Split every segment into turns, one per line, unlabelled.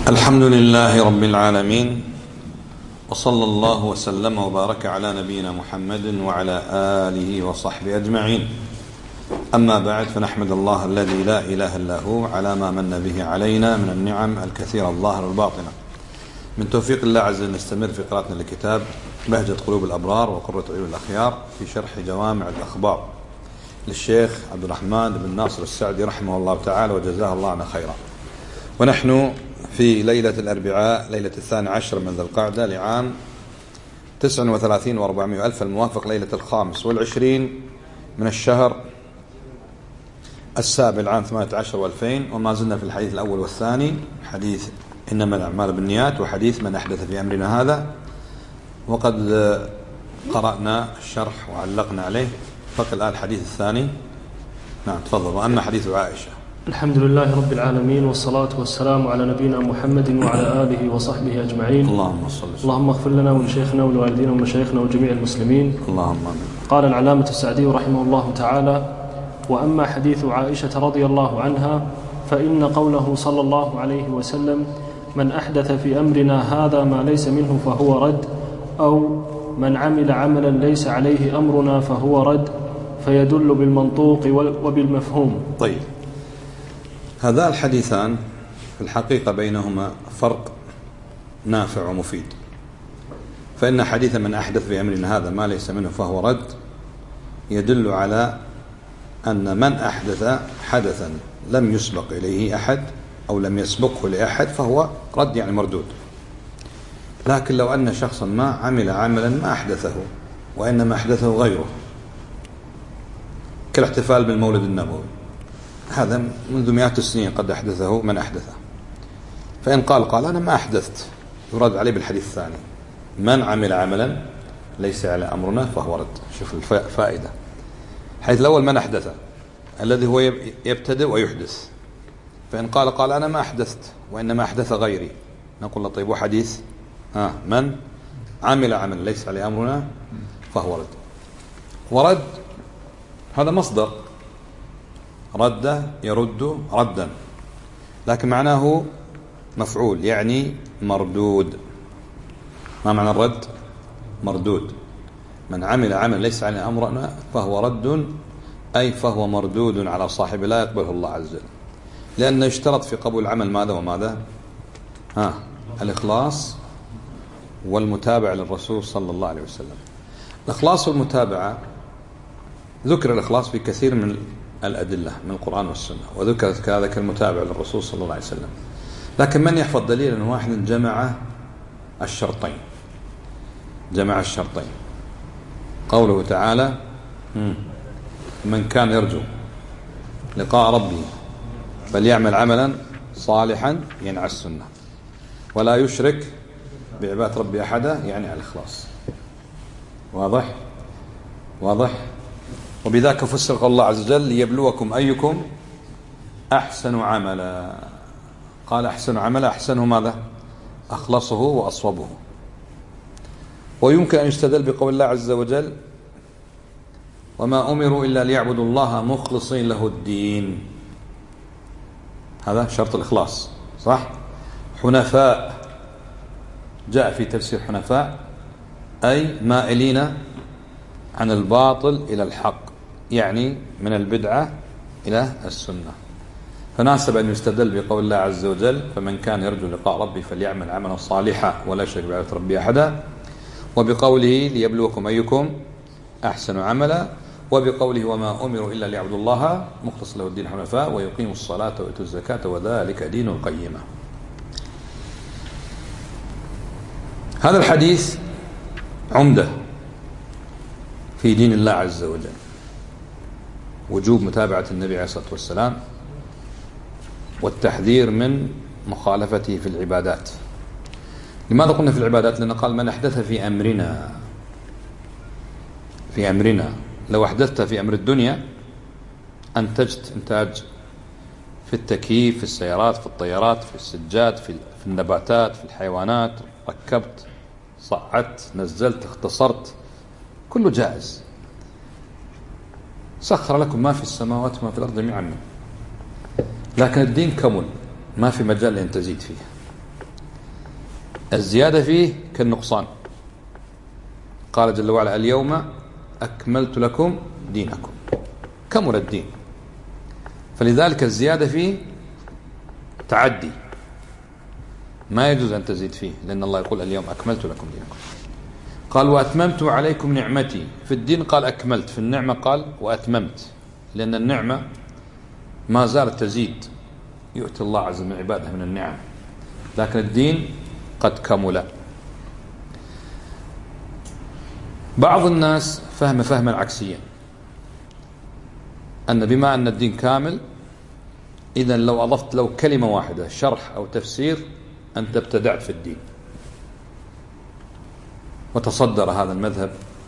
الحمد لله رب العالمين، وصلى الله وسلم وبارك على نبينا محمد وعلى آله وصحبه أجمعين. أما بعد، فنحمد الله الذي لا إله إلا هو على ما من به علينا من النعم الكثيرة الظاهرة والباطنة. من توفيق الله عز وجل نستمر في قراءتنا لكتاب بهجة قلوب الأبرار وقرة عيون الأخيار في شرح جوامع الأخبار للشيخ عبد الرحمن بن ناصر السعدي رحمه الله تعالى وجزاه الله عنا خيرا. ونحن في ليلة الأربعاء، ليلة 12 من ذي القعدة لعام 39 و400 ألف، الموافق ليلة 25 من الشهر السابع العام 18 و2000. وما زلنا في الحديث الأول والثاني، حديث إنما الأعمال بالنيات وحديث من أحدث في أمرنا هذا. وقد قرأنا الشرح وعلقنا عليه، فقط الآن الحديث الثاني. نعم تفضل. وأما حديث عائشة.
الحمد لله رب العالمين، والصلاة والسلام على نبينا محمد وعلى آله وصحبه أجمعين.
اللهم صل وسلم.
اللهم اغفر لنا ولشيخنا ولوالدينا ومشايخنا وجميع المسلمين.
اللهم آمين.
قال العلامة السعدي رحمه الله تعالى: وأما حديث عائشة رضي الله عنها فإن قوله صلى الله عليه وسلم: من أحدث في أمرنا هذا ما ليس منه فهو رد، أو من عمل عملا ليس عليه أمرنا فهو رد، فيدل بالمنطوق وبالمفهوم.
طيب، هذا الحديثان في الحقيقة بينهما فرق نافع ومفيد. فإن حديث من أحدث في أمرنا هذا ما ليس منه فهو رد يدل على أن من أحدث حدثا لم يسبق إليه أحد أو لم يسبقه لأحد فهو رد، يعني مردود. لكن لو أن شخصا ما عمل عملا ما أحدثه وإنما أحدثه غيره، كالاحتفال بالمولد النبوي، هذا منذ مئات السنين قد أحدثه من أحدثه. فإن قال أنا ما أحدثت، يرد عليه بالحديث الثاني: من عمل عملا ليس على أمرنا فهو رد. شوف الفائدة. الحديث الأول من أحدث، الذي هو يبتدئ ويحدث. فإن قال أنا ما أحدثت وإنما أحدث غيري، نقول له طيب، وحديث من عمل عملا ليس على أمرنا فهو رد. ورد هذا مصدر، رد يرد ردا، لكن معناه مفعول، يعني مردود. ما معنى الرد؟ مردود. من عمل عملا ليس على أمرنا فهو رد، أي فهو مردود على صاحبه لا يقبله الله عز وجل. لأنه يشترط في قبول العمل ماذا وماذا؟ الإخلاص والمتابعة للرسول صلى الله عليه وسلم. الإخلاص والمتابعة، ذكر الإخلاص في كثير من الأدلة من القرآن والسنة، وذكرت كذلك المتابعة للرسول صلى الله عليه وسلم. لكن من يحفظ دليلا واحدا جمع الشرطين؟ جمع الشرطين. قوله تعالى: من كان يرجو لقاء ربه فليعمل عملا صالحا، يعني على السنة، ولا يشرك بعبادة ربه أحدا، يعني على الإخلاص. واضح. وبذاك فسر قول الله عز وجل: ليبلوكم أيكم أحسن عملا. قال أحسن عملا، أحسنه ماذا؟ أخلصه وأصوبه. ويمكن أن يستدل بقول الله عز وجل: وما أمروا إلا ليعبدوا الله مخلصين له الدين. هذا شرط الإخلاص، صح؟ حنفاء، جاء في تفسير حنفاء أي مائلين عن الباطل إلى الحق، يعني من البدعة إلى السنة. فناسب أن يستدل بقول الله عز وجل: فمن كان يرجو لقاء ربه فليعمل عملا صالحا ولا يشرك بعبادة ربه أحدا، وبقوله: ليبلوكم أيكم أحسن عملا، وبقوله: وما أمروا إلا ليعبدوا الله مخلص له الدين حنفاء ويقيموا الصلاة ويؤتوا الزكاة وذلك دين القيمة. هذا الحديث عمدة في دين الله عز وجل، وجوب متابعة النبي عليه الصلاة والسلام والتحذير من مخالفته في العبادات. لماذا قلنا في العبادات؟ لأنه قال: من أحدث في أمرنا. لو أحدثت في أمر الدنيا، أنتجت إنتاج في التكييف، في السيارات، في الطيارات، في السجاد، في النباتات، في الحيوانات، ركبت، صعدت، نزلت، اختصرت، كله جائز. سخر لكم ما في السماوات وما في الأرض جميعا منه. لكن الدين كمل، ما في مجال لأن تزيد فيه. الزيادة فيه كالنقصان. قال جل وعلا اليوم أكملت لكم دينكم، كمل الدين. فلذلك الزيادة فيه تعدي، ما يجوز أن تزيد فيه، لأن الله يقول اليوم أكملت لكم دينكم. قال وأتممت عليكم نعمتي. في الدين قال أكملت، في النعمة قال وأتممت، لأن النعمة ما زالت تزيد، يؤتي الله عز وجل عباده من النعم، لكن الدين قد كمل. بعض الناس فهم فهما عكسيا، أن بما أن الدين كامل إذن لو أضفت له كلمة واحدة شرح أو تفسير أنت ابتدعت في الدين. وتصدر هذا المذهب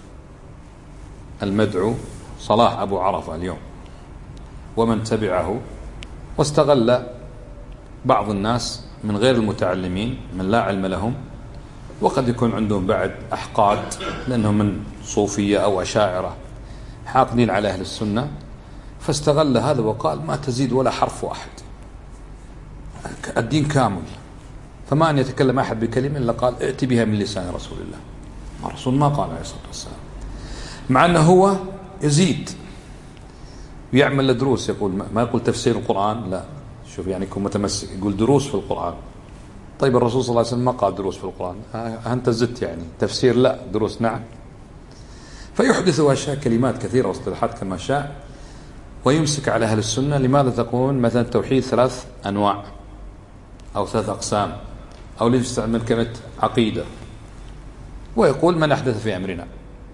المدعو صلاح أبو عرفة اليوم ومن تبعه، واستغل بعض الناس من غير المتعلمين من لا علم لهم، وقد يكون عندهم بعد أحقاد لأنهم من صوفية أو أشاعرة حاقدين على أهل السنة، فاستغل هذا وقال ما تزيد ولا حرف واحد، الدين كامل. فما أن يتكلم أحد بكلمة إلا قال ائت بها من لسان رسول الله. الرسول ما قال عليه الصلاة والسلام، مع أنه هو يزيد ويعمل دروس، يقول ما يقول تفسير القرآن، لا شوف يعني يكون متمسك، يقول دروس في القرآن. طيب الرسول صلى الله عليه وسلم ما قال دروس في القرآن، أنت زدت يعني تفسير، لا دروس نعم. فيحدث أشياء كلمات كثيرة واصطلاحات كما شاء، ويمسك على أهل السنة. لماذا تقول مثلا التوحيد 3 أنواع أو 3 أقسام، أو ليش يستعمل كلمة عقيدة، ويقول من أحدث في أمرنا.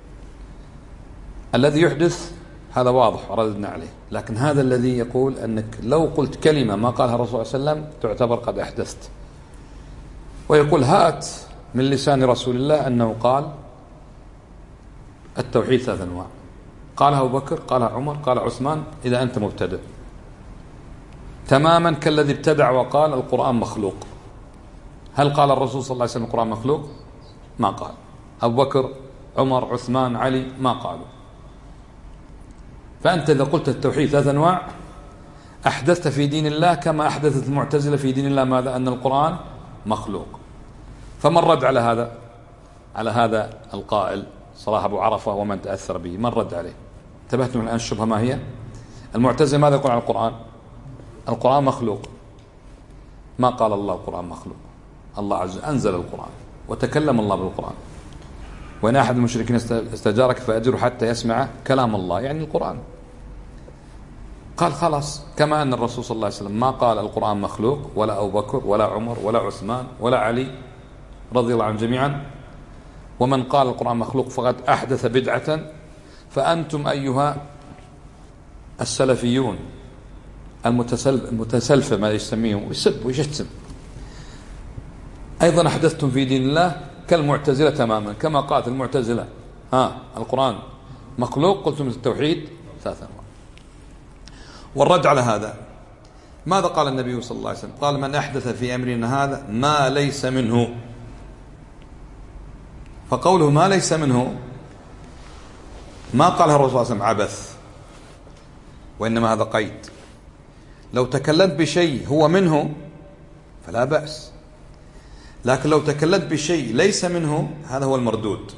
الذي يحدث هذا واضح رددنا عليه، لكن هذا الذي يقول أنك لو قلت كلمة ما قالها الرسول صلى الله عليه وسلم تعتبر قد أحدثت، ويقول هات من لسان رسول الله أنه قال التوحيد 3 أنواع، قالها أبو بكر، قالها عمر، قال عثمان، إذا أنت مبتدع تماما كالذي ابتدع وقال القرآن مخلوق. هل قال الرسول صلى الله عليه وسلم القرآن مخلوق؟ ما قال. أبو بكر، عمر، عثمان، علي ما قالوا. فأنت إذا قلت التوحيد 3 أنواع أحدثت في دين الله كما أحدثت المعتزلة في دين الله ماذا؟ أن القرآن مخلوق. فمن رد على هذا؟ على هذا القائل صلاح أبو عرفة ومن تأثر به، من رد عليه؟ انتبهتم الآن الشبهة ما هي؟ المعتزلة ماذا يقول عن القرآن؟ القرآن مخلوق. ما قال الله القرآن مخلوق، الله عز وجل أنزل القرآن وتكلم الله بالقرآن، وإن أحد المشركين استجارك فأجره حتى يسمع كلام الله، يعني القرآن. قال خلاص، كما أن الرسول صلى الله عليه وسلم ما قال القرآن مخلوق، ولا أبو بكر ولا عمر ولا عثمان ولا علي رضي الله عنهم جميعا، ومن قال القرآن مخلوق فقد أحدث بدعة. فأنتم أيها السلفيون المتسلفة ما يسميهم ويسب ويشتم أيضا أحدثتم في دين الله كالمعتزلة تماما، كما قالت المعتزلة القرآن مخلوق، قلتم التوحيد 3 أنواع. والرد على هذا ماذا قال النبي صلى الله عليه وسلم؟ قال من أحدث في أمرنا هذا ما ليس منه. فقوله ما ليس منه ما قالها الرسول صلى الله عليه وسلم عبث، وإنما هذا قيد. لو تكلمت بشيء هو منه فلا بأس، لكن لو تكلمت بشيء ليس منه هذا هو المردود.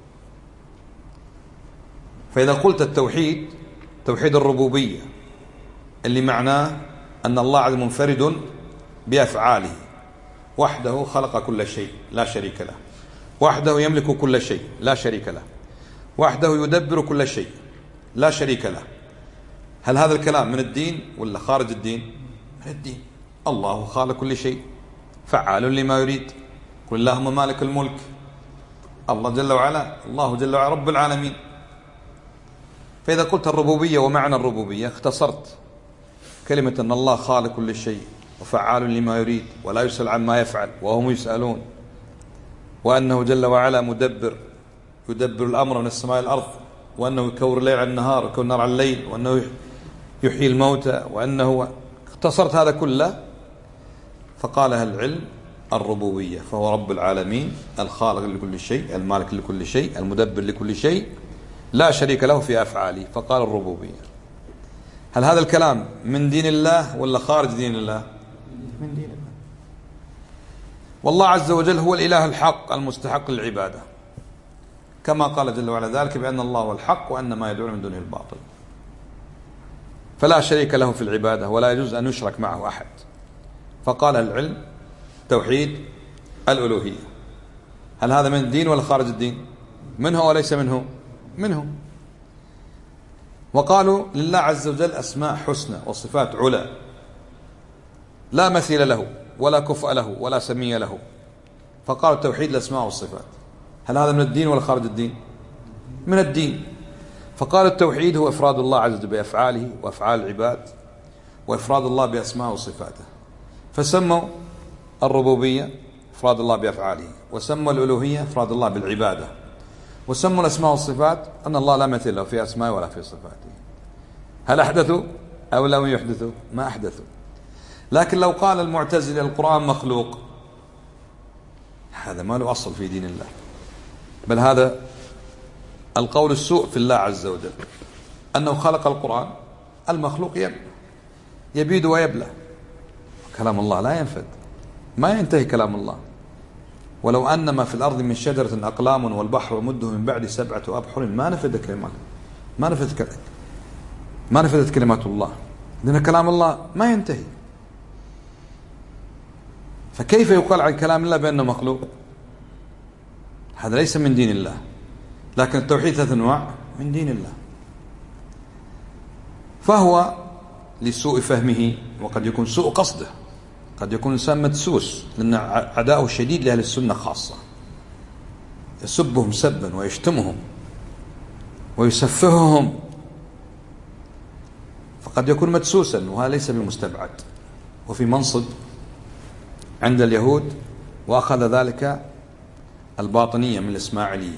فإذا قلت التوحيد توحيد الربوبية اللي معناه أن الله عز وجل منفرد بأفعاله، وحده خلق كل شيء لا شريك له، وحده يملك كل شيء لا شريك له، وحده يدبر كل شيء لا شريك له. هل هذا الكلام من الدين ولا خارج الدين؟ من الدين. الله خالق كل شيء فعال لما يريد. قل اللهم مالك الملك، الله جل وعلا، الله جل وعلا رب العالمين. فإذا قلت الربوبية ومعنى الربوبية اختصرت كلمة أن الله خالق كل شيء وفعال لما يريد ولا يسأل عما يفعل وهم يسألون، وأنه جل وعلا مدبر يدبر الأمر من السماء الأرض، وأنه يكور الليل على النهار ويكور النهار على الليل، وأنه يحيي الموتى، وأنه اختصرت هذا كله فقالها العلم الربوبية، فهو رب العالمين الخالق لكل شيء المالك لكل شيء المدبر لكل شيء لا شريك له في أفعاله، فقال الربوبية. هل هذا الكلام من دين الله ولا خارج دين الله؟ من دين الله. والله عز وجل هو الإله الحق المستحق للعبادة، كما قال جل وعلا ذلك بأن الله هو الحق وأن ما يدعون من دونه الباطل، فلا شريك له في العبادة ولا يجوز أن يشرك معه أحد. فقال العلم توحيد الألوهية. هل هذا من الدين ولا خارج الدين؟ منه وليس منه؟ منه. وقالوا لله عز وجل أسماء حسنى وصفات علا لا مثيل له ولا كفء له ولا سمي له، فقالوا توحيد الأسماء والصفات. هل هذا من الدين ولا خارج الدين؟ من الدين. فقال التوحيد هو إفراد الله عز وجل بأفعاله وأفعال العباد، وإفراد الله بأسماء وصفاته، فسموا الربوبية إفراد الله بأفعاله، وسموا الألوهية إفراد الله بالعبادة، وسموا الأسماء والصفات أن الله لا مثيل له في أسماء ولا في صفاته. هل أحدثوا أو لم يحدثوا؟ ما أحدثوا. لكن لو قال المعتزلة القرآن مخلوق، هذا ما له أصل في دين الله، بل هذا القول السوء في الله عز وجل، أنه خلق القرآن. المخلوق يبيد ويبلى، كلام الله لا ينفد، ما ينتهي كلام الله. ولو أن ما في الأرض من شجرة أقلام والبحر ومده من بعد 7 أبحر ما نفدت كلمات، ما نفدت كلمات الله، لأن كلام الله ما ينتهي. فكيف يقال عن كلام الله بأنه مخلوق؟ هذا ليس من دين الله. لكن التوحيد 3 أنواع من دين الله. فهو لسوء فهمه، وقد يكون سوء قصده، قد يكون إنسان مدسوس، لأن عداؤه شديد لأهل السنة خاصة، يسبهم سبا ويشتمهم ويسفههم، فقد يكون مدسوسا، وهذا ليس بمستبعد. وفي منصب عند اليهود، وأخذ ذلك الباطنية من الإسماعيلية.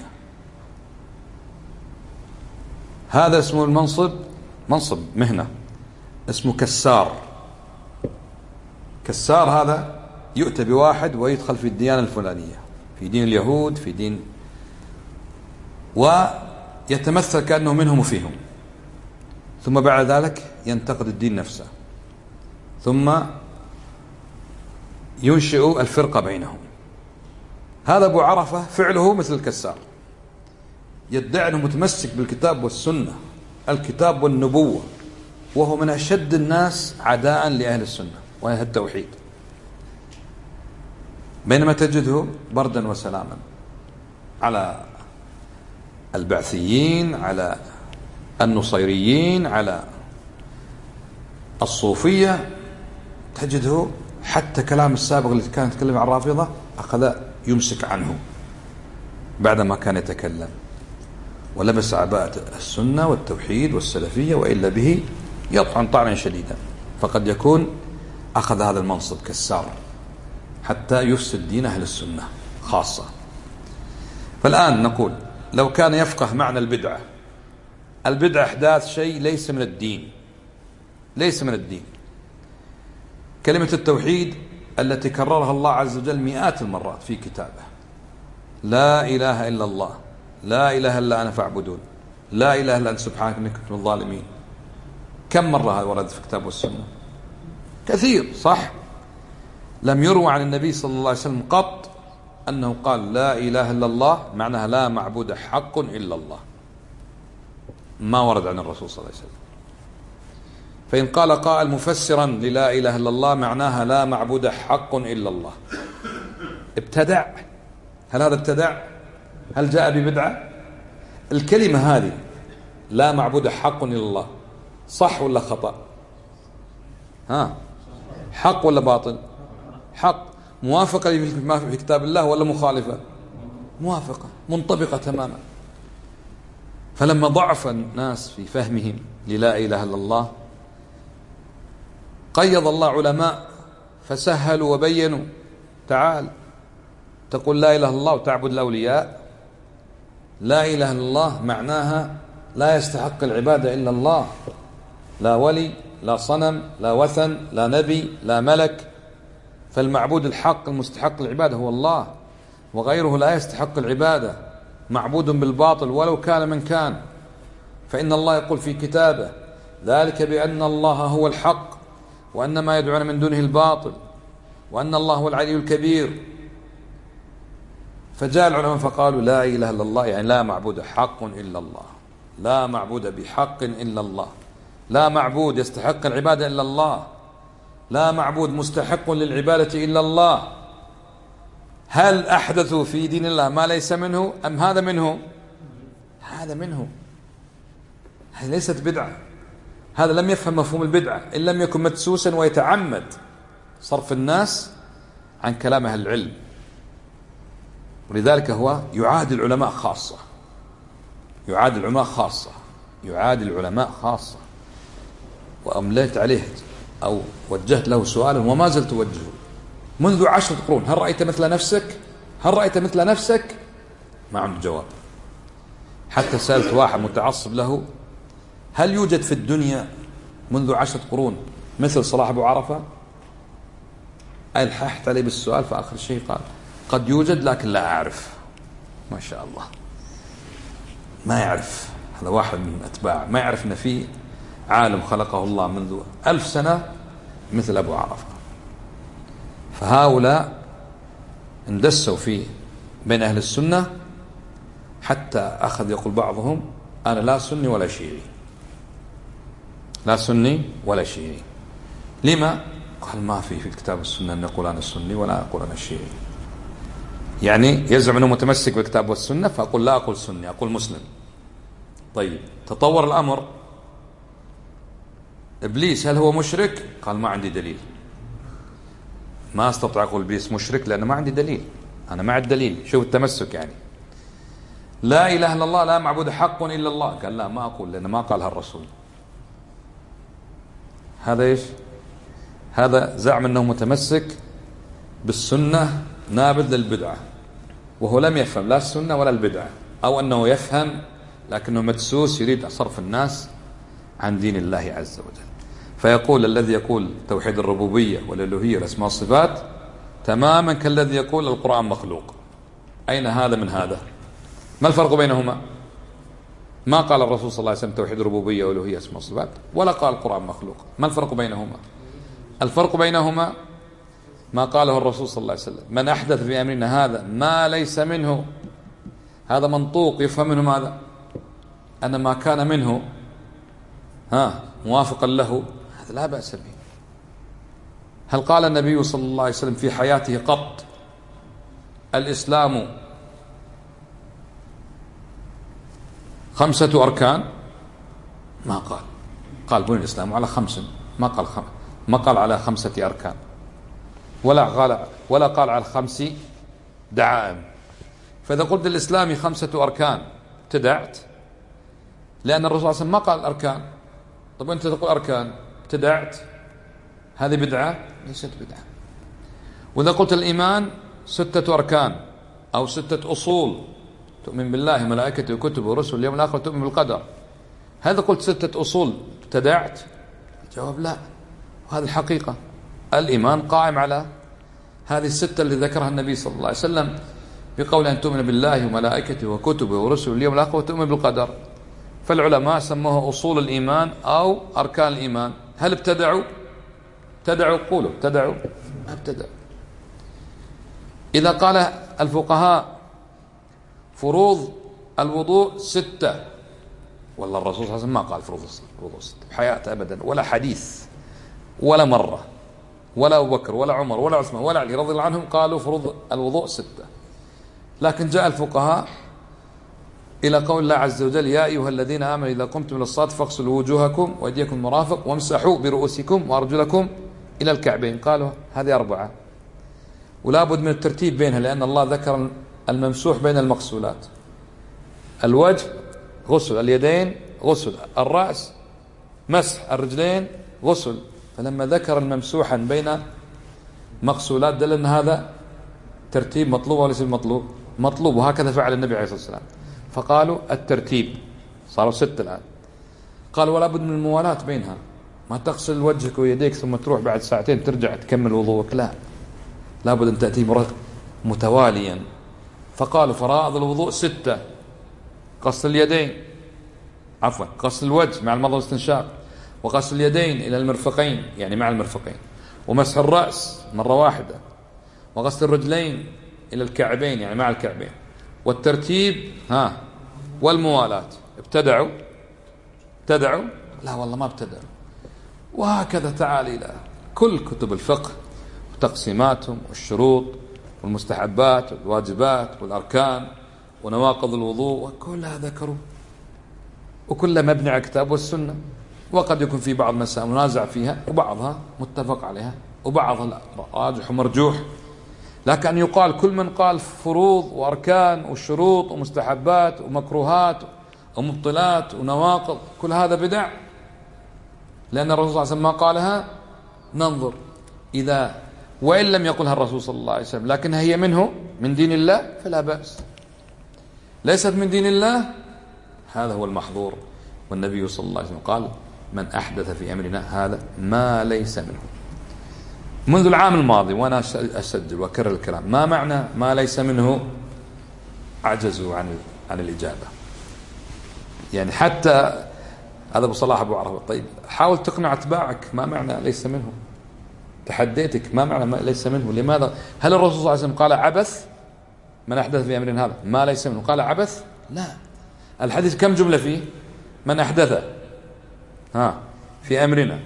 هذا اسمه المنصب، منصب مهنة اسمه كسار. كسار هذا يؤتى بواحد ويدخل في الديانة الفلانية، في دين اليهود، في دين، ويتمثل كأنه منهم وفيهم، ثم بعد ذلك ينتقد الدين نفسه، ثم ينشئ الفرقة بينهم. هذا أبو عرفة فعله مثل الكسار، يدعي أنه متمسك بالكتاب والسنة، الكتاب والنبوة، وهو من أشد الناس عداء لأهل السنة وأهل التوحيد، بينما تجده بردا وسلاما على البعثيين، على النصيريين، على الصوفية. تجده حتى كلام السابق اللي كان يتكلم عن الرافضة أخذ يمسك عنه بعدما كان يتكلم، ولبس عباءة السنة والتوحيد والسلفية، وإلا به يطعن طعنا شديدا. فقد يكون أخذ هذا المنصب كسار حتى يفسد دين أهل السنة خاصة. فالآن نقول لو كان يفقه معنى البدعة، البدعة إحداث شيء ليس من الدين، ليس من الدين. كلمة التوحيد التي كررها الله عز وجل مئات المرات في كتابه، لا إله إلا الله، لا إله إلا أنا فاعبدون، لا إله إلا أنت سبحانك إني كنت من الظالمين. كم مرة هذا ورد في الكتاب والسنة؟ كثير، صح؟ لم يروى عن النبي صلى الله عليه وسلم قط أنه قال لا إله إلا الله معناها لا معبود حق إلا الله، ما ورد عن الرسول صلى الله عليه وسلم. فإن قال قائل مفسرا للا إله إلا الله معناها لا معبود حق إلا الله، ابتدع. هل هذا ابتدع؟ هل جاء ببدعة؟ الكلمة هذه لا معبود حق إلا الله صح ولا خطأ؟ حق ولا باطل؟ حق. موافقة في كتاب الله ولا مخالفة؟ موافقة، منطبقة تماما. فلما ضعف الناس في فهمهم للا إله إلا الله، قيض الله علماء فسهلوا وبينوا. تعال تقول لا إله إلا الله وتعبد الأولياء، لا إله إلا الله معناها لا يستحق العبادة إلا الله، لا ولي، لا صنم، لا وثن، لا نبي، لا ملك. فالمعبود الحق المستحق العبادة هو الله، وغيره لا يستحق العبادة، معبود بالباطل ولو كان من كان. فإن الله يقول في كتابه ذلك بأن الله هو الحق وأن ما يدعون من دونه الباطل، وأن الله هو العلي الكبير، فجاء العلماء فقالوا لا إله إلا الله يعني لا معبود حق إلا الله، لا معبود بحق إلا الله، لا معبود يستحق العبادة إلا الله، لا معبود مستحق للعبادة إلا الله. هل أحدثوا في دين الله ما ليس منه أم هذا منه؟ هذا منه، هذه ليست بدعة. هذا لم يفهم مفهوم البدعة إن لم يكن مدسوسا ويتعمد صرف الناس عن كلام أهل العلم. ولذلك هو يعادي العلماء خاصة، يعادي العلماء خاصة، يعادي العلماء خاصة. وأمليت عليه أو وجهت له سؤالا وما زلت أوجهه منذ 10 قرون: هل رأيت مثل نفسك؟ هل رأيت مثل نفسك؟ ما عنده جواب. حتى سألت واحد متعصب له: هل يوجد في الدنيا منذ 10 قرون مثل صلاح أبو عرفة؟ ألححت عليه بالسؤال، فآخر شيء قال: قد يوجد لكن لا أعرف. ما شاء الله، ما يعرف. هذا واحد من أتباع ما يعرف أن في عالم خلقه الله منذ 1000 سنة مثل أبو عرفة. فهؤلاء اندسوا في بين أهل السنة حتى أخذ يقول بعضهم: أنا لا سني ولا شيعي، لا سني ولا شيعي. لما؟ قال: ما في الكتاب والسنة أن يقول أنا سني ولا أقول أنا شيعي. يعني يزعم أنه متمسك بالكتاب والسنة، فأقول لا أقول سني، أقول مسلم. طيب، تطور الأمر. إبليس هل هو مشرك؟ قال: ما عندي دليل، ما أستطيع أقول إبليس مشرك لأنه ما عندي دليل، أنا مع الدليل. شوف التمسك يعني. لا إله إلا الله، لا معبود حق إلا الله. قال: لا، ما أقول لأنه ما قالها الرسول. هذا إيش؟ هذا زعم أنه متمسك بالسنة نابذ للبدعة، وهو لم يفهم لا السنة ولا البدعة، أو أنه يفهم لكنه مدسوس يريد صرف الناس عن دين الله عز وجل. فيقول الذي يقول توحيد الربوبية والألوهية والأسماء والصفات تماما كالذي يقول القرآن مخلوق. أين هذا من هذا؟ ما الفرق بينهما؟ ما قال الرسول صلى الله عليه وسلم توحيد الربوبية والألوهية والأسماء والصفات، ولا قال القرآن مخلوق. ما الفرق بينهما؟ الفرق بينهما ما قاله الرسول صلى الله عليه وسلم: من أحدث في أمرنا هذا ما ليس منه. هذا منطوق يفهم منه ماذا؟ أن ما كان منه موافقا له هذا لا بأس به. هل قال النبي صلى الله عليه وسلم في حياته قط الإسلام 5 أركان؟ ما قال. قال: بني الإسلام على 5، ما قال على 5 أركان، ولا قال على 5 دعائم. فإذا قلت الإسلام 5 أركان ابتدعت، لأن الرسول صلى الله عليه وسلم ما قال الأركان. طب أنت تقول أركان ابتدعت، هذه بدعة؟ ليست بدعة. وإذا قلت الإيمان 6 أركان أو 6 أصول: تؤمن بالله وملائكته وكتبه ورسله واليوم الآخر وتؤمن بالقدر، هذا قلت 6 أصول ابتدعت؟ الجواب لا. وهذه الحقيقة. الإيمان قائم على هذه ال6 اللي ذكرها النبي صلى الله عليه وسلم بقول أن تؤمن بالله وملائكته وكتبه ورسله واليوم الآخر وتؤمن بالقدر. فالعلماء سموها أصول الإيمان أو أركان الإيمان. هل ابتدعوا؟ ابتدعوا؟ قولوا ابتدعوا؟ ما ابتدعوا. إذا قال الفقهاء فروض الوضوء 6، والله الرسول صلى الله عليه وسلم ما قال فروض 6 بحياته أبدا، ولا حديث ولا مرة، ولا أبو بكر ولا عمر ولا عثمان ولا علي رضي الله عنهم قالوا فروض الوضوء 6. لكن جاء الفقهاء إلى قول الله عز وجل: يا أيها الذين آمنوا إذا قمتم إلى الصلاة فاغسلوا وجوهكم وأيديكم المرافق وامسحوا برؤوسكم وأرجلكم إلى الكعبين. قالوا هذه 4، ولا بد من الترتيب بينها، لأن الله ذكر الممسوح بين المغسولات: الوجه غسل، اليدين غسل، الرأس مسح، الرجلين غسل. فلما ذكر الممسوحا بين مغسولات دل أن هذا ترتيب مطلوب وليس مطلوب؟ مطلوب. وهكذا فعل النبي عليه الصلاة والسلام. فقالوا الترتيب، صاروا 6 الآن. قال: ولا بد من الموالاة بينها، ما تغسل وجهك ويديك ثم تروح بعد ساعتين ترجع تكمل وضوءك، لا بد أن تأتي متواليا. فقالوا فرائض الوضوء 6: غسل اليدين، غسل الوجه مع المضمضة والاستنشاق، وغسل اليدين إلى المرفقين يعني مع المرفقين، ومسح الرأس مرة واحدة، وغسل الرجلين إلى الكعبين يعني مع الكعبين، والترتيب والموالاة. ابتدعوا لا والله ما ابتدعوا. وهكذا تعال إلى كل كتب الفقه وتقسيماتهم والشروط والمستحبات والواجبات والأركان ونواقض الوضوء، وكلها ذكروا، وكلها مبني على الكتاب والسنة. وقد يكون في بعض مسائل منازع فيها، وبعضها متفق عليها، وبعضها راجح ومرجوح. لكن يقال كل من قال فروض وأركان وشروط ومستحبات ومكروهات ومبطلات ونواقض، كل هذا بدع، لأن الرسول صلى الله عليه وسلم ما قالها. ننظر إذا وإن لم يقلها الرسول صلى الله عليه وسلم لكنها هي منه من دين الله فلا بأس. ليست من دين الله هذا هو المحظور. والنبي صلى الله عليه وسلم قال: من أحدث في أمرنا هذا ما ليس منه. منذ العام الماضي وأنا أسجل وأكرر الكلام، ما معنى ما ليس منه؟ عجزوا عن الإجابة. يعني حتى هذا أبو صلاح أبو عرفة. طيب حاول تقنع أتباعك ما معنى ليس منه. تحديتك ما معنى ما ليس منه. لماذا؟ هل الرسول صلى الله عليه وسلم قال عبث؟ من أحدث في أمرنا هذا ما ليس منه قال عبث؟ لا. الحديث كم جملة فيه؟ من أحدث في أمرنا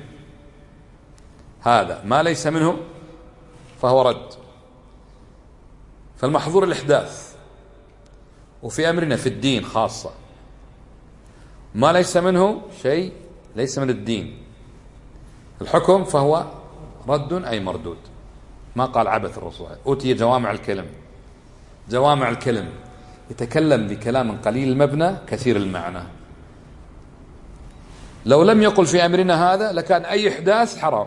هذا ما ليس منه فهو رد. فالمحظور الإحداث، وفي أمرنا في الدين خاصة. ما ليس منه شيء ليس من الدين، الحكم فهو رد أي مردود. ما قال عبث الرسول. أوتي جوامع الكلم. جوامع الكلم يتكلم بكلام قليل المبنى كثير المعنى. لو لم يقل في أمرنا هذا لكان أي إحداث حرام.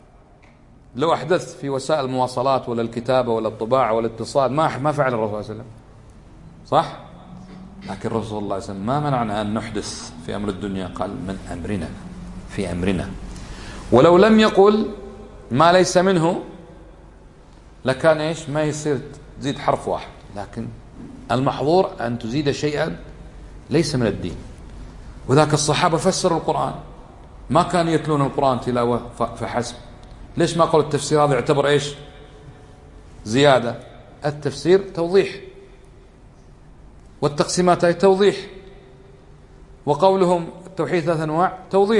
لو أحدث في وسائل المواصلات ولا الكتابة ولا الطباعة ولا الاتصال ما فعل الرسول صلى الله عليه وسلم، صح؟ لكن الرسول صلى الله عليه وسلم ما منعنا أن نحدث في أمر الدنيا، قال من أمرنا في أمرنا. ولو لم يقل ما ليس منه لكان إيش؟ ما يصير تزيد حرف واحد. لكن المحظور أن تزيد شيئا ليس من الدين. وذاك الصحابة فسروا القرآن، ما كانوا يتلون القرآن تلاوة فحسب. ليش ما قالوا التفسير هذا يعتبر إيش؟ زيادة. التفسير توضيح، والتقسيمات هي توضيح، وقولهم التوحيد 3 أنواع توضيح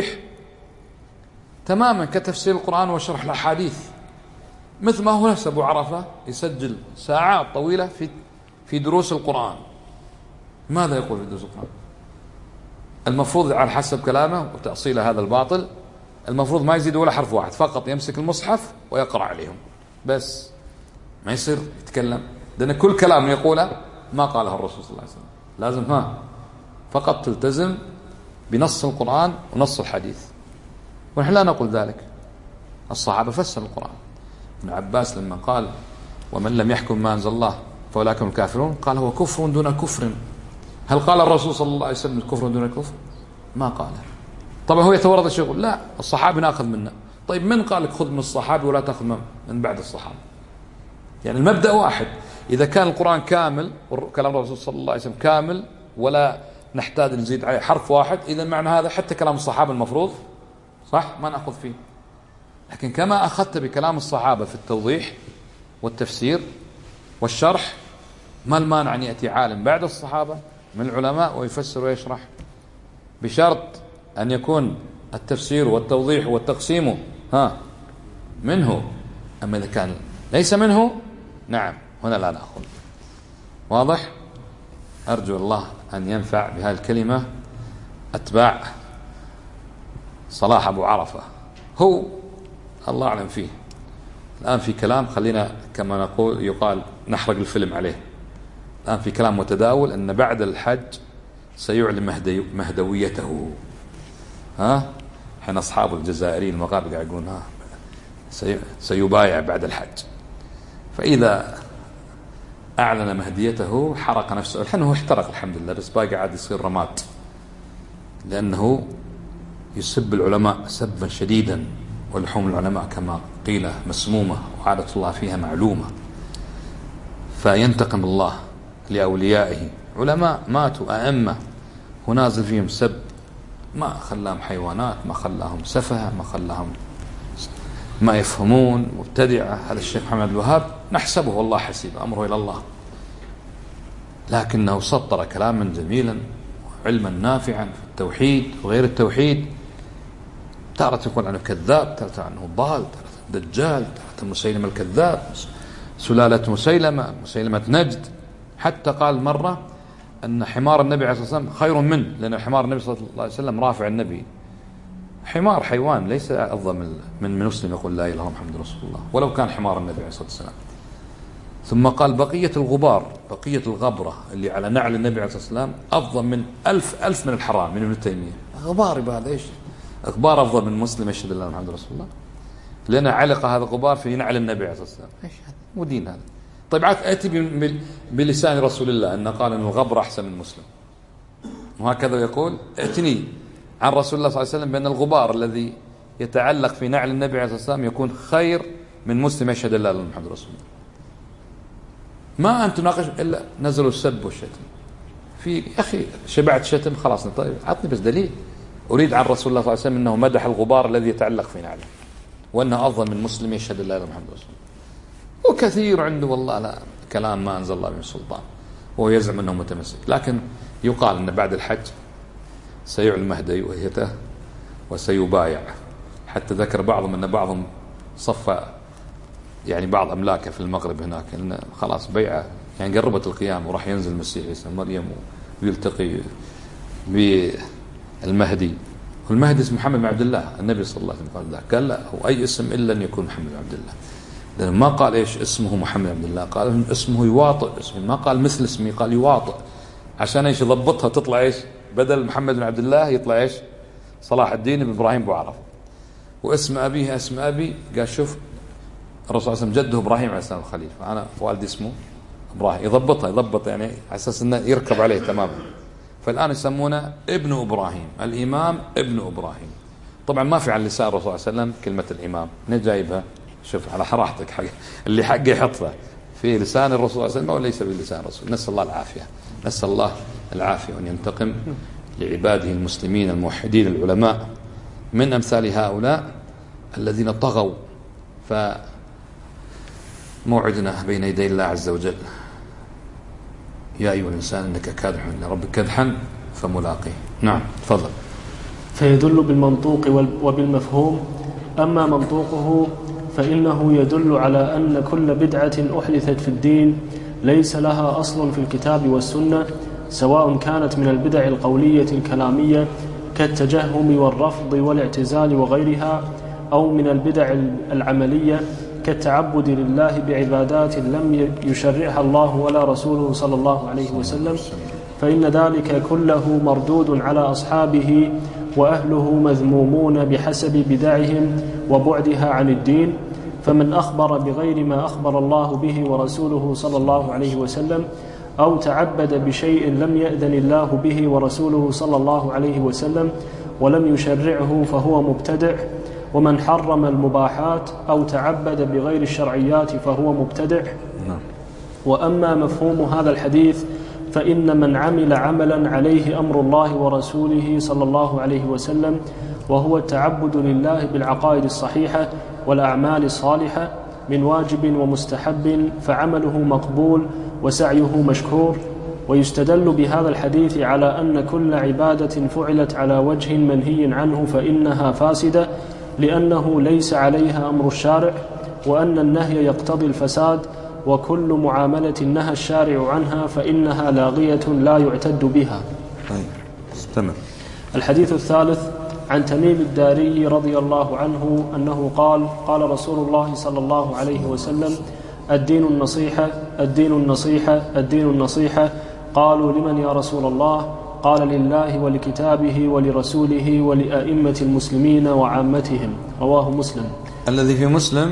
تماما كتفسير القرآن وشرح الأحاديث. مثل ما هو نفس أبو عرفة يسجل ساعات طويلة في دروس القرآن. ماذا يقول في دروس القرآن؟ المفروض على حسب كلامه وتأصيل هذا الباطل، المفروض ما يزيد ولا حرف واحد، فقط يمسك المصحف ويقرأ عليهم بس، ما يصير يتكلم، لأن كل كلام يقوله ما قاله الرسول صلى الله عليه وسلم. لازم فقط تلتزم بنص القرآن ونص الحديث. ونحن لا نقول ذلك. الصحابة فسروا القرآن. ابن عباس لما قال ومن لم يحكم ما أنزل الله فأولئك هم الكافرون، قال هو كفر دون كفر. هل قال الرسول صلى الله عليه وسلم كفر دون كفر؟ ما قاله. طبعا هو يتورط الشيء، لا الصحابي ناخذ منه. طيب من قال لك خذ من الصحابي ولا تأخذ من بعد الصحابة؟ يعني المبدأ واحد. إذا كان القرآن كامل وكلام الرسول صلى الله عليه وسلم كامل ولا نحتاج نزيد عليه حرف واحد، إذا معنى هذا حتى كلام الصحابة المفروض صح ما نأخذ فيه. لكن كما أخذت بكلام الصحابة في التوضيح والتفسير والشرح، ما المانع أن يأتي عالم بعد الصحابة من العلماء ويفسر ويشرح، بشرط أن يكون التفسير والتوضيح والتقسيم منه. أما إذا كان ليس منه نعم هنا لا نأخذ. واضح؟ أرجو الله أن ينفع بهذه الكلمة أتباع صلاح أبو عرفة. هو الله أعلم فيه. الآن في كلام خلينا كما نقول يقال نحرق الفيلم عليه. الآن في كلام متداول أن بعد الحج سيعلن مهدويته. حين أصحاب الجزائريين المغاربة قاعد يقولون سيبايع بعد الحج. فإذا أعلن مهديته حرق نفسه. الحين هو احترق الحمد لله، بس باقي عاد يصير رماد، لأنه يسب العلماء سبا شديدا، ولحوم العلماء كما قيل مسمومة وعادة الله فيها معلومة. فينتقم الله لأوليائه. علماء ماتوا أئمة ونازل فيهم سب، ما خلاهم حيوانات، ما خلاهم سفه، ما خلاهم ما يفهمون مبتدعة. هذا الشيخ محمد عبد الوهاب نحسبه والله حسيب أمره إلى الله، لكنه سطر كلاما جميلا وعلما نافعا في التوحيد وغير التوحيد. تارة يقول عنه كذاب، تارة عنه ضال، تارة دجال، تارة مسيلمة الكذاب، سلالة مسيلمة نجد. حتى قال مرة أن حمار النبي عليه الصلاة والسلام خير منه، لأن حمار النبي صلى الله عليه وسلم رافع النبي. حمار حيوان ليس أفضل من مسلم يقول لا إله إلا الله محمد رسول الله، ولو كان حمار النبي عليه الصلاة والسلام. ثم قال بقية الغبار، بقية الغبرة اللي على نعل النبي عليه الصلاة والسلام أفضل من ألف من الحرام من ابن تيمية. غبار بهذا إيش؟ غبار أفضل من مسلم يشهد الله محمد رسول الله، لأن علق هذا الغبار في نعل النبي عليه الصلاة والسلام. إيش هذا؟ ودين هذا. طيب أتي بلسان رسول الله أنه قال أن الغبر أحسن من مسلم، وهكذا يقول ائتني عن رسول الله صلى الله عليه وسلم بأن الغبار الذي يتعلق في نعل النبي عليه الصلاة والسلام يكون خير من مسلم يشهد الله محمد رسول الله. ما أنت تناقش إلا نزلوا السب والشتم في يا أخي شبعت شتم خلاص. طيب عطني بس دليل. أريد عن رسول الله صلى الله عليه وسلم أنه مدح الغبار الذي يتعلق في نعله، وأنه أفضل من مسلم يشهد الله محمد رسول الله. وكثير عنده والله لا كلام ما أنزل الله من سلطان، وهو يزعم أنه متمسك. لكن يقال أن بعد الحج سيعلن مهدي وهيته وسيبايع. حتى ذكر بعضهم أن بعضهم صفى يعني بعض أملاكه في المغرب هناك، إن خلاص بيعه يعني قربت القيامة وراح ينزل المسيح عيسى مريم ويلتقي بالمهدي. والمهدي اسمه محمد بن عبد الله. النبي صلى الله عليه وسلم قال لا هو أي اسم إلا أن يكون محمد بن عبد الله، لأن ما قال إيش اسمه محمد بن عبد الله، قال اسمه يواطئ اسمه، ما قال مثل اسمي، قال يواطئ، عشان إيش يضبطها تطلع إيش بدل محمد بن عبد الله يطلع إيش صلاح الدين بن إبراهيم بو عرفة. واسم أبيه اسم أبي، قال شوف الرسول صلى الله عليه وسلم جده إبراهيم عليه السلام الخليل، فأنا والدي اسمه إبراهيم. يضبط يعني على أساس أنه يركب عليه تماما. فالآن يسمونه ابن إبراهيم، الإمام ابن إبراهيم. طبعا ما في على لسان الرسول صلى الله عليه وسلم كلمة الإمام، نجايبها شوف على حراحتك حق اللي حقه يحطها في لسان الرسول صلى الله عليه وسلم وليس بلسان الرسول. نسأل الله العافية، نسأل الله العافية، وأن ينتقم لعباده المسلمين الموحدين العلماء من أمثال هؤلاء الذين طغوا. فموعدنا بين يدي الله عز وجل. يا أيها الإنسان إنك كادح إلى ربك كدحا فملاقيه. نعم تفضل.
فيدل بالمنطوق وبالمفهوم. أما منطوقه فإنه يدل على أن كل بدعة أحدثت في الدين ليس لها أصل في الكتاب والسنة، سواء كانت من البدع القولية الكلامية كالتجهم والرفض والاعتزال وغيرها، أو من البدع العملية كالتعبد لله بعبادات لم يشرعها الله ولا رسوله صلى الله عليه وسلم، فإن ذلك كله مردود على أصحابه، وأهله مذمومون بحسب بدعهم وبعدها عن الدين. فمن أخبر بغير ما أخبر الله به ورسوله صلى الله عليه وسلم، أو تعبد بشيء لم يأذن الله به ورسوله صلى الله عليه وسلم ولم يشرعه فهو مبتدع. ومن حرم المباحات أو تعبد بغير الشرعيات فهو مبتدع. وأما مفهوم هذا الحديث فإن من عمل عملا عليه أمر الله ورسوله صلى الله عليه وسلم، وهو التعبد لله بالعقائد الصحيحة والأعمال الصالحة من واجب ومستحب، فعمله مقبول وسعيه مشكور. ويستدل بهذا الحديث على أن كل عبادة فعلت على وجه منهي عنه فإنها فاسدة، لأنه ليس عليها أمر الشارع، وأن النهي يقتضي الفساد، وكل معاملة نهى الشارع عنها فإنها لاغية لا يعتد بها.
استمر.
الحديث الثالث عن تميم الداري رضي الله عنه أنه قال: قال رسول الله صلى الله عليه وسلم: الدين النصيحة، الدين النصيحة، الدين النصيحة. قالوا: لمن يا رسول الله؟ قال: لله ولكتابه ولرسوله ولأئمة المسلمين وعامتهم. رواه مسلم.
الذي في مسلم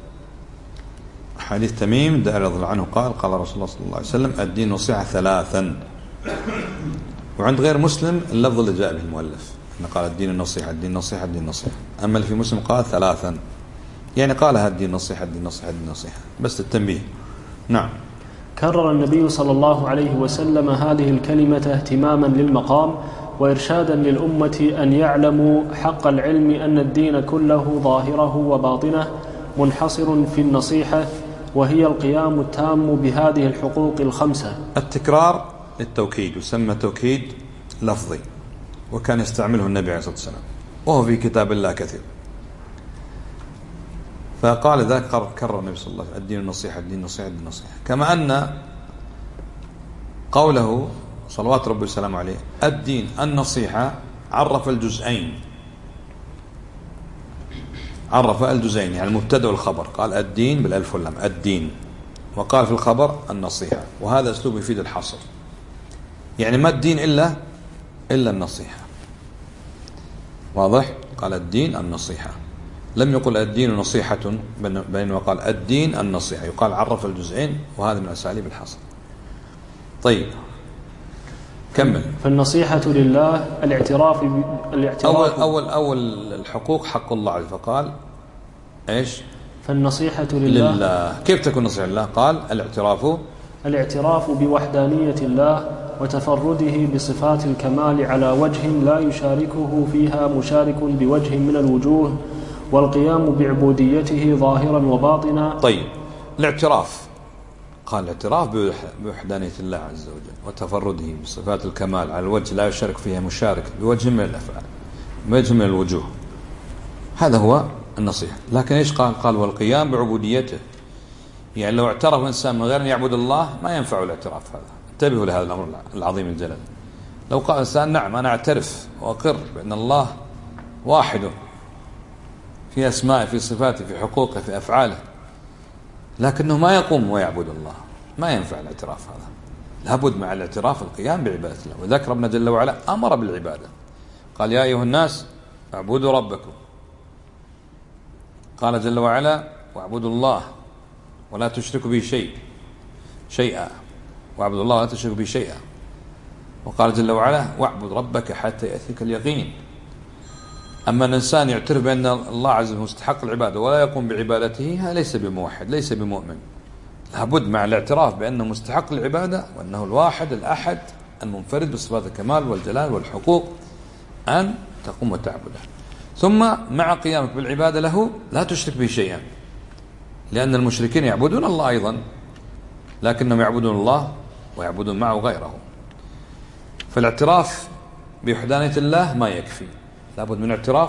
حديث تميم الداري رضي الله عنه قال: قال رسول الله صلى الله عليه وسلم: الدين نصيحة ثلاثا. وعند غير مسلم اللفظ اللي جاء به المؤلف أنه قال الدين النصيحة، الدين النصيحة، الدين النصيحة. أما اللي في مسلم قال ثلاثا، يعني قالها الدين النصيحة، الدين النصيحة، الدين النصيحة، بس التنبيه. نعم.
كرر النبي صلى الله عليه وسلم هذه الكلمة اهتماما للمقام، وإرشادا للأمة أن يعلموا حق العلم أن الدين كله ظاهره وباطنه منحصر في النصيحة، وهي القيام التام بهذه الحقوق الخمسة.
التكرار للتوكيد يسمى توكيد لفظي، وكان يستعمله النبي عليه الصلاة والسلام، وهو في كتاب الله كثير. فقال ذاك كرر النبي صلى الله عليه وسلم الدين النصيحة الدين النصيحة الدين النصيحة، كما أن قوله صلوات ربي وسلامه عليه الدين النصيحة عرف الجزئين، عرف الجزئين يعني المبتدأ والخبر، قال الدين بالألف واللام الدين، وقال في الخبر النصيحة، وهذا أسلوب يفيد الحصر، يعني ما الدين إلا النصيحة. واضح؟ قال الدين النصيحة، لم يقل الدين نصيحة، بل وقال الدين النصيحة، يقال عرف الجزئين، وهذا من أساليب الحصر. طيب كمل.
فالنصيحة لله الاعتراف
أول الحقوق حق الله عليه، فقال إيش؟
فالنصيحة لله.
كيف تكون النصيحة لله؟ قال الاعتراف
بوحدانية الله وتفرده بصفات الكمال على وجه لا يشاركه فيها مشارك بوجه من الوجوه، والقيام بعبوديته ظاهرا وباطنا.
طيب الاعتراف، قال الاعتراف بوحدانية الله عز وجل وتفرده بصفات الكمال على الوجه لا يشارك فيها مشارك بوجه من الأفعال بوجه من الوجوه، هذا هو النصيحة. لكن إيش قال والقيام بعبوديته، يعني لو اعترف إنسان من غير أن يعبد الله ما ينفع الاعتراف هذا. انتبهوا لهذا الأمر العظيم الجلل. لو قال إنسان نعم أنا أعترف وأقر بأن الله واحد في أسمائه في صفاته في حقوقه في أفعاله، لكنه ما يقوم ويعبد الله، ما ينفع الاعتراف هذا. لابد مع الاعتراف القيام بعبادة الله، وذكر ربنا جل وعلا أمر بالعبادة، قال يا أيها الناس اعبدوا ربكم، قال جل وعلا واعبدوا الله ولا تشركوا به شيئا واعبدوا الله ولا تشركوا به شيئا، وقال جل وعلا واعبد ربك حتى يأتيك اليقين. أما الإنسان يعترف بأن الله عز وجل مستحق العبادة ولا يقوم بعبادته، هذا ليس بموحد ليس بمؤمن. لابد مع الاعتراف بأنه مستحق العبادة وأنه الواحد الأحد المنفرد بصفات الكمال والجلال والحقوق أن تقوم وتعبده، ثم مع قيامك بالعبادة له لا تشرك به شيئا، لأن المشركين يعبدون الله أيضا لكنهم يعبدون الله ويعبدون معه غيره. فالاعتراف بوحدانية الله ما يكفي، لابد من اعتراف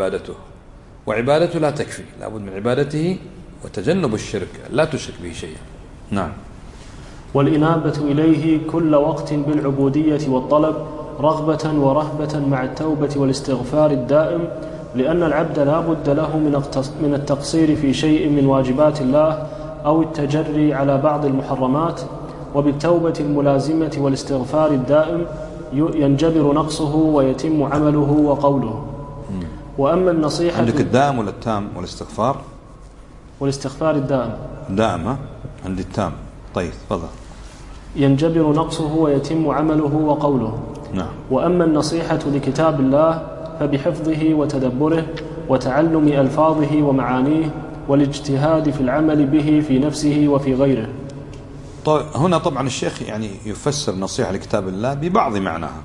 وعبادته لا تكفي، لابد من عبادته وتجنب الشرك لا تشرك به شيئا. نعم.
والإنابة إليه كل وقت بالعبودية والطلب رغبة ورهبة مع التوبة والاستغفار الدائم، لأن العبد لا بد له من التقصير في شيء من واجبات الله أو التجري على بعض المحرمات، وبالتوبة الملازمة والاستغفار الدائم ينجبر نقصه ويتم عمله وقوله. وأما النصيحة،
عندك الدائم ولا التام والاستغفار؟
والاستغفار الدائم
دائم، ها؟ عندي التام. طيب تفضل.
ينجبر نقصه ويتم عمله وقوله.
نعم.
وأما النصيحة لكتاب الله فبحفظه وتدبره وتعلم ألفاظه ومعانيه والاجتهاد في العمل به في نفسه وفي غيره.
طيب هنا طبعا الشيخ يعني يفسر النصيحة لكتاب الله ببعض معناها،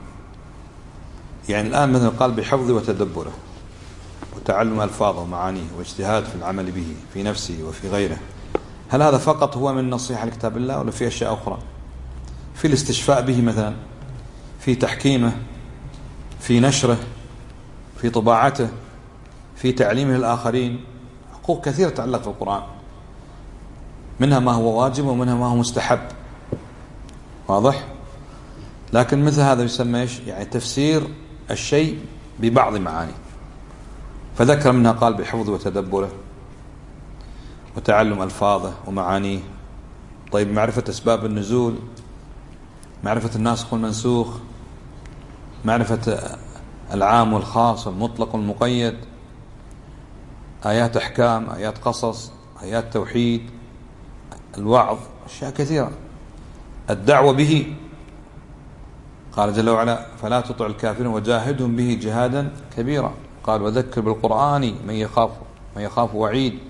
يعني الآن مثلا قال بحفظه وتدبره وتعلم ألفاظه ومعانيه واجتهاد في العمل به في نفسه وفي غيره، هل هذا فقط هو من النصيحة لكتاب الله ولا في أشياء أخرى؟ في الاستشفاء به مثلا، في تحكيمه، في نشره، في طباعته، في تعليمه الآخرين، حقوق كثيرة تتعلق في القرآن، منها ما هو واجب ومنها ما هو مستحب. واضح؟ لكن مثل هذا يسمى ايش؟ يعني تفسير الشيء ببعض معانيه، فذكر منها قال بحفظه وتدبره وتعلم ألفاظه ومعانيه. طيب معرفة أسباب النزول، معرفة الناسخ والمنسوخ، معرفة العام والخاص والمطلق والمقيد، آيات أحكام، آيات قصص، آيات توحيد، الوعظ، أشياء كثيرة. الدعوة به، قال جل وعلا فلا تطع الكافرين وجاهدهم به جهادا كبيرا، قال وذكر بالقرآن من يخاف وعيد.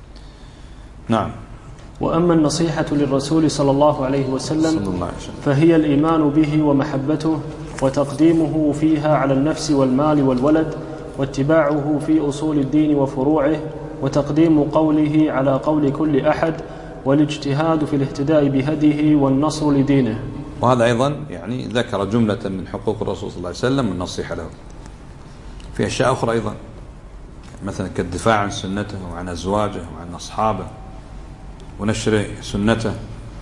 نعم.
وأما النصيحة للرسول صلى الله عليه وسلم فهي الإيمان به ومحبته وتقديمه فيها على النفس والمال والولد، واتباعه في أصول الدين وفروعه، وتقديم قوله على قول كل أحد، والاجتهاد في الاهتداء بهديه والنصر لدينه.
وهذا أيضا يعني ذكر جملة من حقوق الرسول صلى الله عليه وسلم والنصيحة له. في أشياء أخرى أيضا مثلا كالدفاع عن سنته وعن أزواجه وعن أصحابه ونشر سنته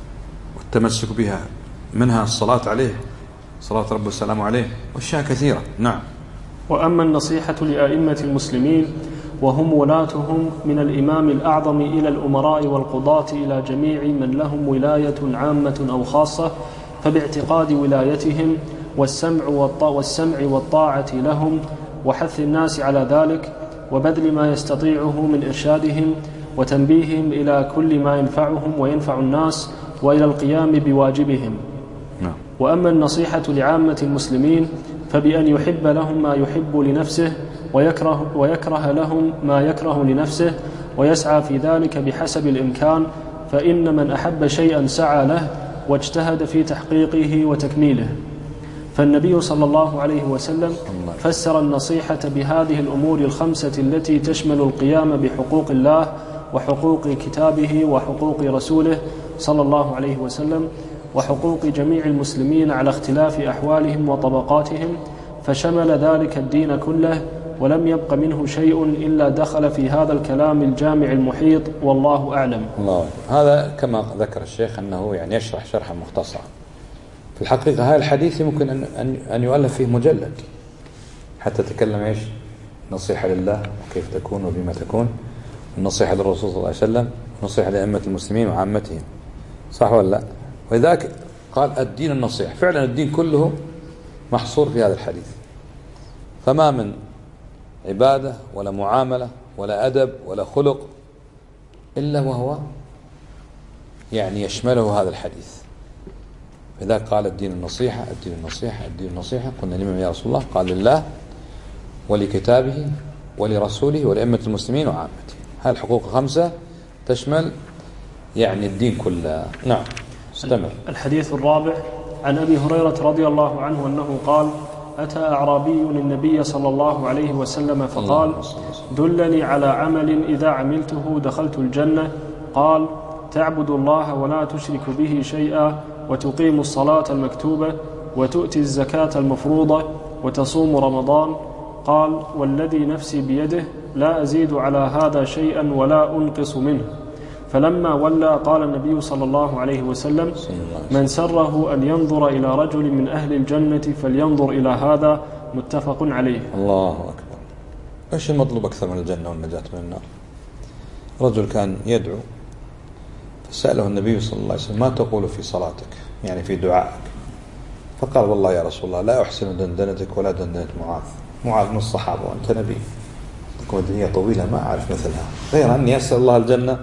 والتمسك بها، منها الصلاة عليه صلاة رب والسلام عليه، وأشياء كثيرة. نعم.
وأما النصيحة لأئمة المسلمين وهم ولاتهم من الإمام الأعظم إلى الأمراء والقضاة إلى جميع من لهم ولاية عامة أو خاصة، فباعتقاد ولايتهم والسمع والطاعة لهم، وحث الناس على ذلك، وبذل ما يستطيعه من إرشادهم وتنبيههم إلى كل ما ينفعهم وينفع الناس، وإلى القيام بواجبهم. وأما النصيحة لعامة المسلمين فبأن يحب لهم ما يحب لنفسه، ويكره لهم ما يكره لنفسه، ويسعى في ذلك بحسب الإمكان، فإن من أحب شيئا سعى له واجتهد في تحقيقه وتكميله. فالنبي صلى الله عليه وسلم فسر النصيحة بهذه الأمور الخمسة التي تشمل القيام بحقوق الله وحقوق كتابه وحقوق رسوله صلى الله عليه وسلم وحقوق جميع المسلمين على اختلاف أحوالهم وطبقاتهم، فشمل ذلك الدين كله، ولم يبق منه شيء إلا دخل في هذا الكلام الجامع المحيط، والله أعلم.
الله. هذا كما ذكر الشيخ أنه يعني يشرح شرحا مختصرا. في الحقيقة هذا الحديث يمكن أن يؤلف فيه مجلد حتى تكلم إيش نصيحة لله وكيف تكون وبما تكون، النصيحة للرسول صلى الله عليه وسلم، نصيحة لأئمة المسلمين وعامتهم، صح ولا لا؟ ولذلك قال الدين النصيحة. فعلا الدين كله محصور في هذا الحديث، فما من عبادة ولا معاملة ولا أدب ولا خلق إلا وهو يعني يشمله هذا الحديث. لذلك قال الدين النصيحة الدين النصيحة الدين النصيحة. قلنا لمن يا رسول الله؟ قال لله ولكتابه ولرسوله ولأئمة المسلمين وعامته. هذه الحقوق الخمسة تشمل يعني الدين كله. نعم. استمر.
الحديث الرابع عن أبي هريرة رضي الله عنه أنه قال: أتى أعرابي النبي صلى الله عليه وسلم فقال: دلني على عمل إذا عملته دخلت الجنة. قال: تعبد الله ولا تشرك به شيئا، وتقيم الصلاة المكتوبة، وتؤتي الزكاة المفروضة، وتصوم رمضان. قال: والذي نفسي بيده لا أزيد على هذا شيئا ولا أنقص منه. فلما ولى قال النبي صلى الله عليه وسلم: من سره أن ينظر إلى رجل من أهل الجنة فلينظر إلى هذا. متفق عليه.
الله أكبر. إيش المطلوب أكثر من الجنة والنجاة من النار؟ رجل كان يدعو فسأله النبي صلى الله عليه وسلم: ما تقول في صلاتك يعني في دعائك؟ فقال: والله يا رسول الله لا أحسن دندنتك ولا دندنة معاذ من الصحابة وأنت نبي. تكون الدنيا طويلة ما أعرف مثلها غير أني أسأل الله الجنة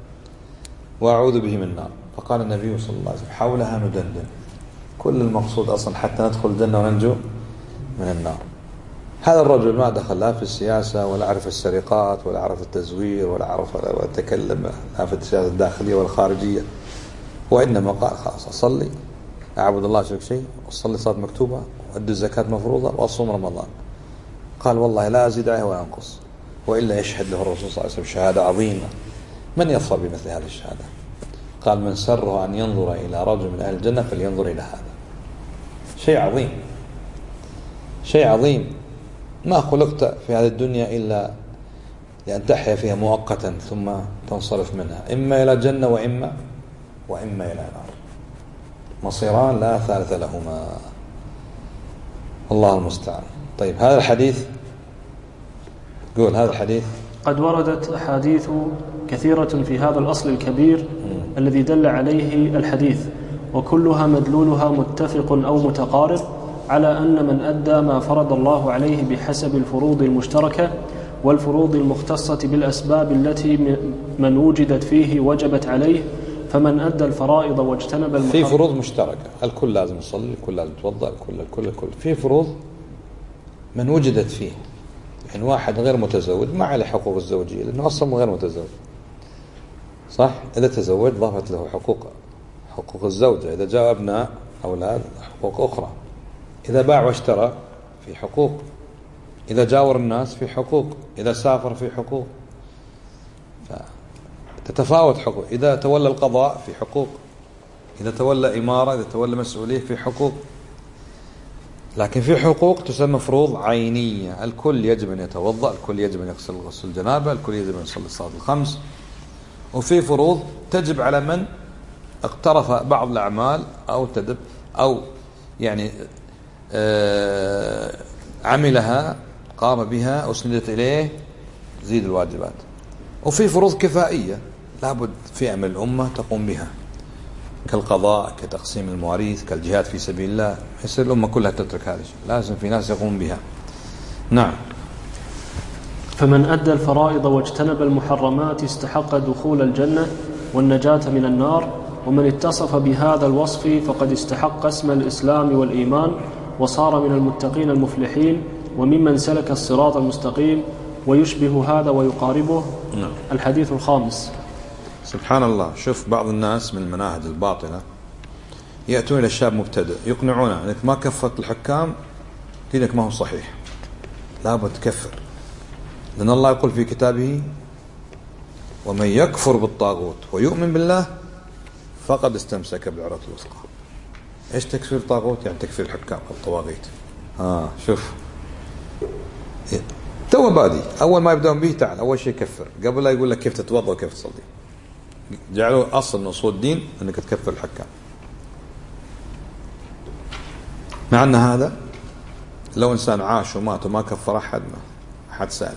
وأعوذ به من النار. فقال النبي صلى الله عليه وسلم: حولها ندندن. كل المقصود أصلا حتى ندخل الجنة وننجو من النار. هذا الرجل ما دخل لا في السياسة ولا عرف السرقات ولا عرف التزوير ولا عرف ولا تكلم لا في السياسة الداخلية والخارجية، وإنما قال: خلاص أصلي أعبد الله شرك شيء، وأصلي صلاة مكتوبة، وأدي الزكاة مفروضة، وأصوم رمضان. قال: والله لا أزيد عليه ولا أنقص. وإلا يشهد له الرسول صلى الله عليه وسلم شهادة عظيمة. من يظفر بمثل هذه الشهادة؟ قال: من سره أن ينظر إلى رجل من أهل الجنة فلينظر إلى هذا. شيء عظيم، شيء عظيم. ما خلقت في هذه الدنيا إلا لأن تحيا فيها مؤقتا ثم تنصرف منها، إما إلى الجنة وإما إلى النار. مصيران لا ثالث لهما. الله المستعان. طيب هذا الحديث، قول هذا الحديث.
قد وردت أحاديث كثيرة في هذا الأصل الكبير الذي دل عليه الحديث، وكلها مدلولها متفق أو متقارب على أن من أدى ما فرض الله عليه بحسب الفروض المشتركة والفروض المختصة بالأسباب التي من وجدت فيه وجبت عليه، فمن أدى الفرائض واجتنب المحرمات.
في فروض مشتركة، الكل لازم يصلي، الكل لازم يتوضأ، الكل. في فروض من وجدت فيه، يعني واحد غير متزوج ما عليه حقوق الزوجية لأنه أصلا غير متزوج، صح؟ إذا تزوج ضافت له حقوق الزوجة، إذا جاء أبناء أولاد حقوق أخرى، إذا باع واشترى في حقوق، إذا جاور الناس في حقوق، إذا سافر في حقوق، فتتفاوت حقوق. إذا تولى القضاء في حقوق، إذا تولى إمارة، إذا تولى مسؤولية في حقوق. لكن في حقوق تسمى فروض عينية، الكل يجب أن يتوضأ، الكل يجب أن يغسل غسل الجنابة، الكل يجب أن يصلي الصلاة الخمس. وفي فروض تجب على من اقترف بعض الأعمال أو تدب أو يعني عملها، قام بها، أسندت إليه، زيد الواجبات. وفي فروض كفائية لابد فئة من الأمة تقوم بها، كالقضاء، كتقسيم المواريث، كالجهاد في سبيل الله. يصير الأمة كلها تترك هذا الشيء، لازم في ناس يقوم بها. نعم.
فمن أدى الفرائض واجتنب المحرمات استحق دخول الجنة والنجاة من النار، ومن اتصف بهذا الوصف فقد استحق اسم الإسلام والإيمان، وصار من المتقين المفلحين وممن سلك الصراط المستقيم. ويشبه هذا ويقاربه.
نعم.
الحديث الخامس.
سبحان الله، شوف بعض الناس من المناهج الباطلة يأتون إلى الشاب مبتدئ يقنعونه أنك ما كفرت الحكام دينك ما هو صحيح، لابد تكفر، لأن الله يقول في كتابه: ومن يكفر بالطاغوت ويؤمن بالله فقد استمسك بالعروة الوثقى. ايش تكفير الطاغوت؟ يعني تكفير الحكام الطواغيت. شوف تو بادي، أول ما يبدأون به تعال أول شيء كفر، قبل لا يقول لك كيف تتوضأ وكيف تصلي. جعلوا أصل من أصول الدين أنك تكفر الحكام، مع أن هذا لو إنسان عاش ومات وما كفر أحد ما أحد سأله.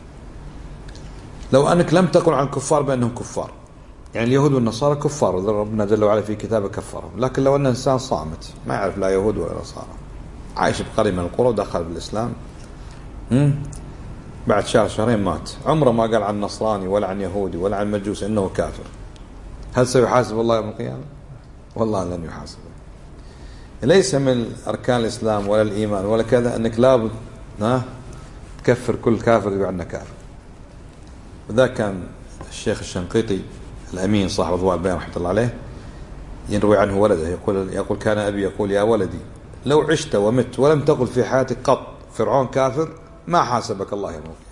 لو أنك لم تقل عن الكفار بأنهم كفار، يعني اليهود والنصارى كفار ربنا جل وعلا في كتابه كفرهم، لكن لو أن إنسان صامت ما يعرف لا يهود ولا نصارى، عايش بقرية من القرى ودخل بالإسلام، بعد شهر شهرين مات، عمره ما قال عن نصراني ولا عن يهودي ولا عن مجوس إنه كافر، هل سيحاسب الله يوم القيامة؟ والله لن يحاسب. ليس من أركان الإسلام ولا الإيمان ولا كذا أنك لابد تكفر كل كافر يقول عنه كافر. وذا كان الشيخ الشنقيطي الأمين صاحب أضواء البيان رحمة الله عليه يروي عنه ولده يقول كان أبي يقول: يا ولدي لو عشت ومت ولم تقل في حياتك قط فرعون كافر ما حاسبك الله يوم القيامة.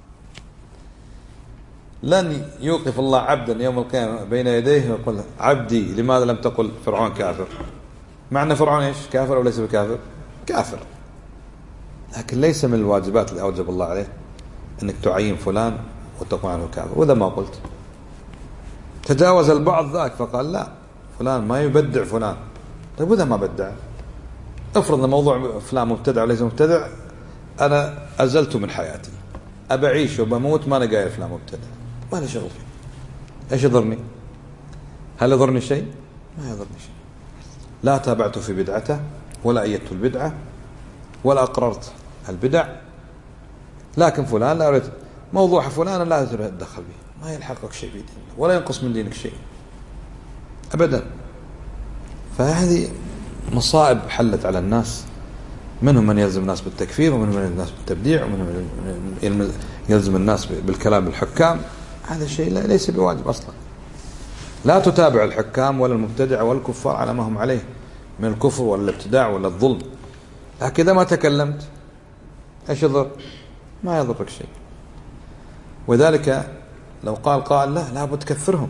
لن يوقف الله عبدا يوم القيامة بين يديه ويقول: عبدي لماذا لم تقل فرعون كافر؟ مع أن فرعون إيش؟ كافر أو ليس بكافر؟ كافر. لكن ليس من الواجبات اللي أوجب الله عليه أنك تعين فلان وتقول عنه كافر. وإذا ما قلت تجاوز البعض ذاك فقال: لا فلان ما يبدع فلان. طيب وإذا ما بدع؟ افرض أن موضوع فلان مبتدع وليس مبتدع أنا أزلته من حياتي، أبعيش وبموت ما أنا قايل فلان مبتدع، ما له شغل فيه. إيش يضرني؟ هل يضرني شيء؟ ما يضرني شيء. لا تابعت في بدعته ولا أيدت البدعة ولا أقررت البدع، لكن فلان لا أريد موضوع فلان لا تدخل به، ما يلحقك شيء في دينك ولا ينقص من دينك شيء أبدا. فهذه مصائب حلت على الناس، منهم من يلزم الناس بالتكفير، ومنهم من يلزم الناس بالتبديع، ومنهم من يلزم الناس بالكلام بالحكام. هذا الشيء ليس بواجب أصلا. لا تتابع الحكام ولا المبتدع ولا الكفار على ما هم عليه من الكفر ولا الابتداع ولا الظلم، لكن إذا ما تكلمت إيش يضر؟ ما يضرك شيء. وذلك لو قال قائل: لا لابد تكفرهم،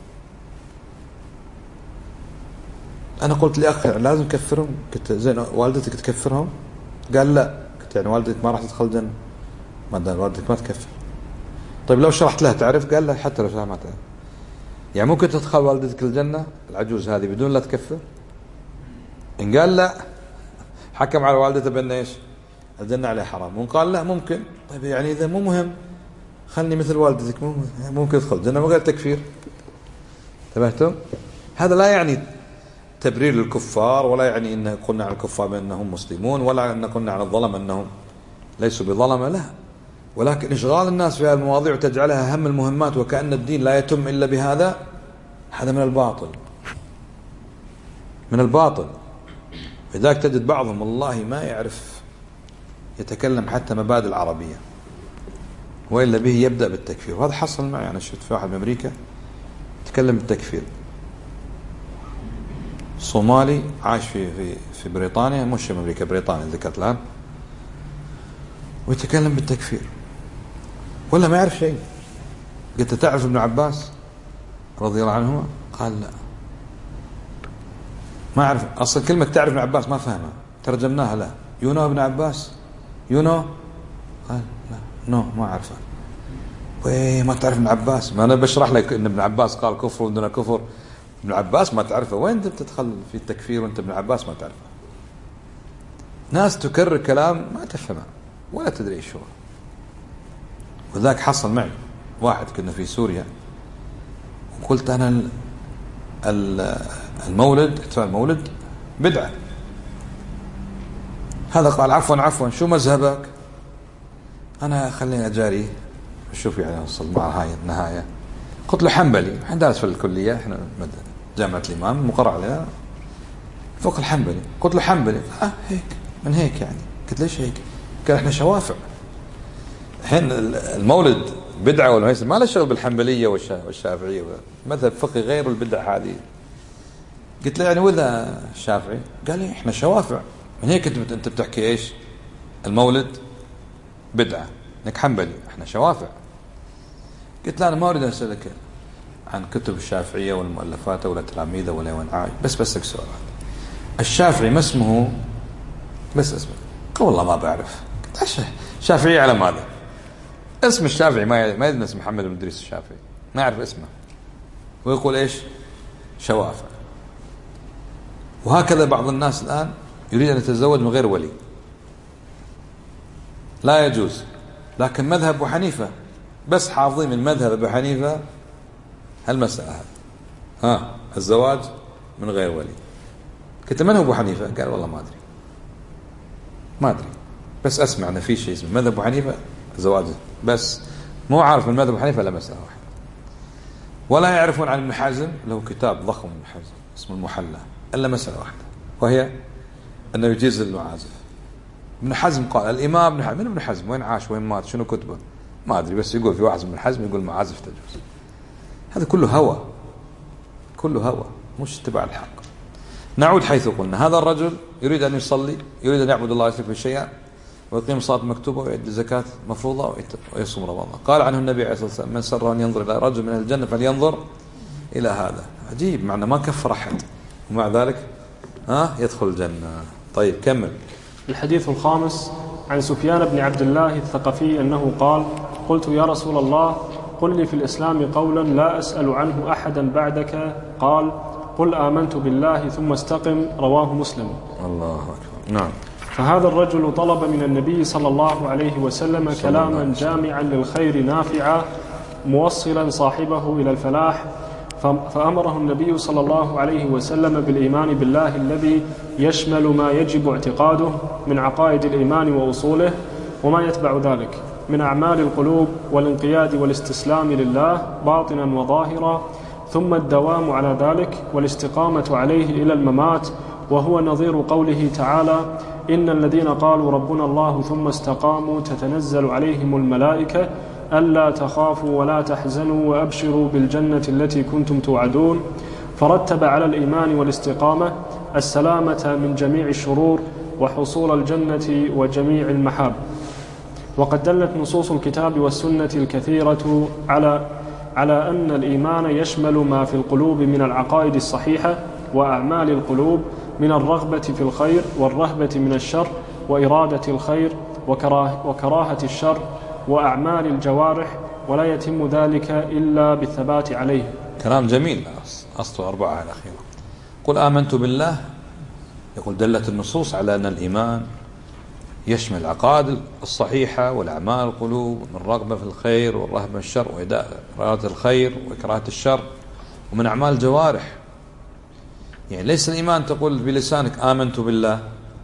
أنا قلت لأخ لازم تكفرهم، قلت زين والدتك تكفرهم؟ قال لا. قلت يعني والدتك ما راح تدخل الجنة ما دام والدتك ما تكفر. طيب لو شرحت لها تعرف؟ قال لا حتى لو شرحت ما تعرف. يعني ممكن تدخل والدتك الجنة العجوز هذه بدون لا تكفر؟ إن قال لا حكم على والدته بأن إيش؟ الجنة عليه حرام. وإن قال لا ممكن، طيب يعني إذا مو مهم خلني مثل والدتك ممكن تدخل الجنة من غير تكفير. انتبهتم؟ هذا لا يعني تبرير للكفار، ولا يعني إن قلنا عن الكفار بأنهم مسلمون، ولا أن قلنا عن الظلم أنهم ليسوا بظلمة، لا. ولكن إشغال الناس في هذه المواضيع وتجعلها أهم المهمات وكأن الدين لا يتم إلا بهذا، هذا من الباطل، من الباطل. لذلك تجد بعضهم والله ما يعرف يتكلم حتى مبادئ العربية، وإلا به يبدأ بالتكفير. وهذا حصل معي، أنا شفت في واحد من أمريكا تكلم بالتكفير، صومالي عاش في بريطانيا، مش أمريكا، بريطانيا ذكرت الآن، ويتكلم بالتكفير ولا ما يعرف شيء. قلت تعرف ابن عباس رضي الله عنهما؟ قال لا ما أعرف. أصلا كلمة تعرف ابن عباس ما فهمها، ترجمناها لا يونو ابن عباس يونو، قال لا نو ما أعرفه. ما تعرف ابن عباس؟ ما أنا بشرح لك إن ابن عباس قال كفر ودون كفر، ابن عباس ما تعرفه، وين أنت تدخل في التكفير وأنت ابن عباس ما تعرفه؟ ناس تكرر كلام ما تفهمه ولا تدري ايش هو. وذاك حصل معي واحد كنا في سوريا، وقلت أنا المولد، احتفال المولد بدعة. هذا قال عفوا شو مذهبك؟ أنا خليني أجاري شوف يعني أوصل مع هاي النهاية. قلت له حنبلي، احنا دارس في الكلية، احنا جامعة الإمام مقرر علينا فوق الحنبلي. قلت له حنبلي هيك من هيك يعني. قلت ليش هيك؟ قال احنا شوافع. الحين المولد بدعة ولا ما له شغل بالحنبلية والشافعية، مذهب فقهي غير البدع هذه. قلت له يعني وذا الشافعي؟ قال لي احنا شوافع. من هيك انت بتحكي ايش؟ المولد بدعة، انك حنبلي، احنا شوافع. قلت له انا ما اريد اسالك عن كتب الشافعية والمؤلفات ولا تلاميذه ولا وين عايش، بس بسك سؤال. الشافعي ما اسمه؟ بس اسمه. قال والله ما بعرف. قلت الشافعي على ماذا؟ اسم الشافعي ما يدري اسم محمد بن إدريس الشافعي، ما يعرف اسمه، ويقول ايش؟ شوافع. وهكذا بعض الناس الآن يريد أن يتزوج من غير ولي، لا يجوز. لكن مذهب أبو حنيفة بس حافظين من مذهب أبو حنيفة هالمسألة هذه، الزواج من غير ولي. قلت من هو أبو حنيفة؟ قال والله ما أدري بس أسمع أن في شيء اسمه مذهب أبو حنيفة زواجه، بس مو عارف من مذهب أبو حنيفة إلا مسألة واحدة. ولا يعرفون عن ابن حزم، له كتاب ضخم ابن حزم اسمه المحلى، إلا مسألة واحدة، وهي أنه يجيز المعازف. ابن حزم قال الإمام ابن حزم. من ابن حزم؟ وين عاش؟ وين مات؟ شنو كتبه؟ ما أدري، بس يقول في واحد من حزم يقول معازف تجوز. هذا كله هوى، كله هوى، مش اتباع الحق. نعود حيث قلنا، هذا الرجل يريد أن يصلي، يريد أن يعبد الله يشرك بالشيء، ويقيم صلاة مكتوبة، ويؤدي زكاة مفروضة، ويصوم رمضان. قال عنه النبي عليه الصلاة والسلام من سره أن ينظر إلى رجل من الجنة فلينظر إلى هذا. عجيب، معنى ما كفر أحد ومع ذلك يدخل الجنة. طيب كمل.
الحديث الخامس عن سفيان بن عبد الله الثقفي أنه قال قلت يا رسول الله قل لي في الإسلام قولا لا أسأل عنه أحدا بعدك، قال قل آمنت بالله ثم استقم، رواه مسلم.
الله أكبر. نعم.
فهذا الرجل طلب من النبي صلى الله عليه وسلم كلاما جامعا للخير نافعا موصلا صاحبه إلى الفلاح، فأمره النبي صلى الله عليه وسلم بالإيمان بالله الذي يشمل ما يجب اعتقاده من عقائد الإيمان وأصوله وما يتبع ذلك من أعمال القلوب والانقياد والاستسلام لله باطنا وظاهرا، ثم الدوام على ذلك والاستقامة عليه إلى الممات، وهو نظير قوله تعالى إن الذين قالوا ربنا الله ثم استقاموا تتنزل عليهم الملائكة ألا تخافوا ولا تحزنوا وأبشروا بالجنة التي كنتم توعدون. فرتب على الإيمان والاستقامة السلامة من جميع الشرور وحصول الجنة وجميع المحاب. وقد دلت نصوص الكتاب والسنة الكثيرة على أن الإيمان يشمل ما في القلوب من العقائد الصحيحة وأعمال القلوب من الرغبة في الخير والرهبة من الشر وإرادة الخير وكراهة الشر وأعمال الجوارح، ولا يتم ذلك إلا بالثبات عليه.
كلام جميل. أصل 4 الأخيرة. قل آمنت بالله، يقول دلت النصوص على أن الإيمان يشمل العقائد الصحيحة والأعمال القلوب من الرغبة في الخير والرهبة من الشر وإرادة الخير وكراهة الشر ومن أعمال الجوارح. يعني ليس الإيمان تقول بلسانك آمنت بالله،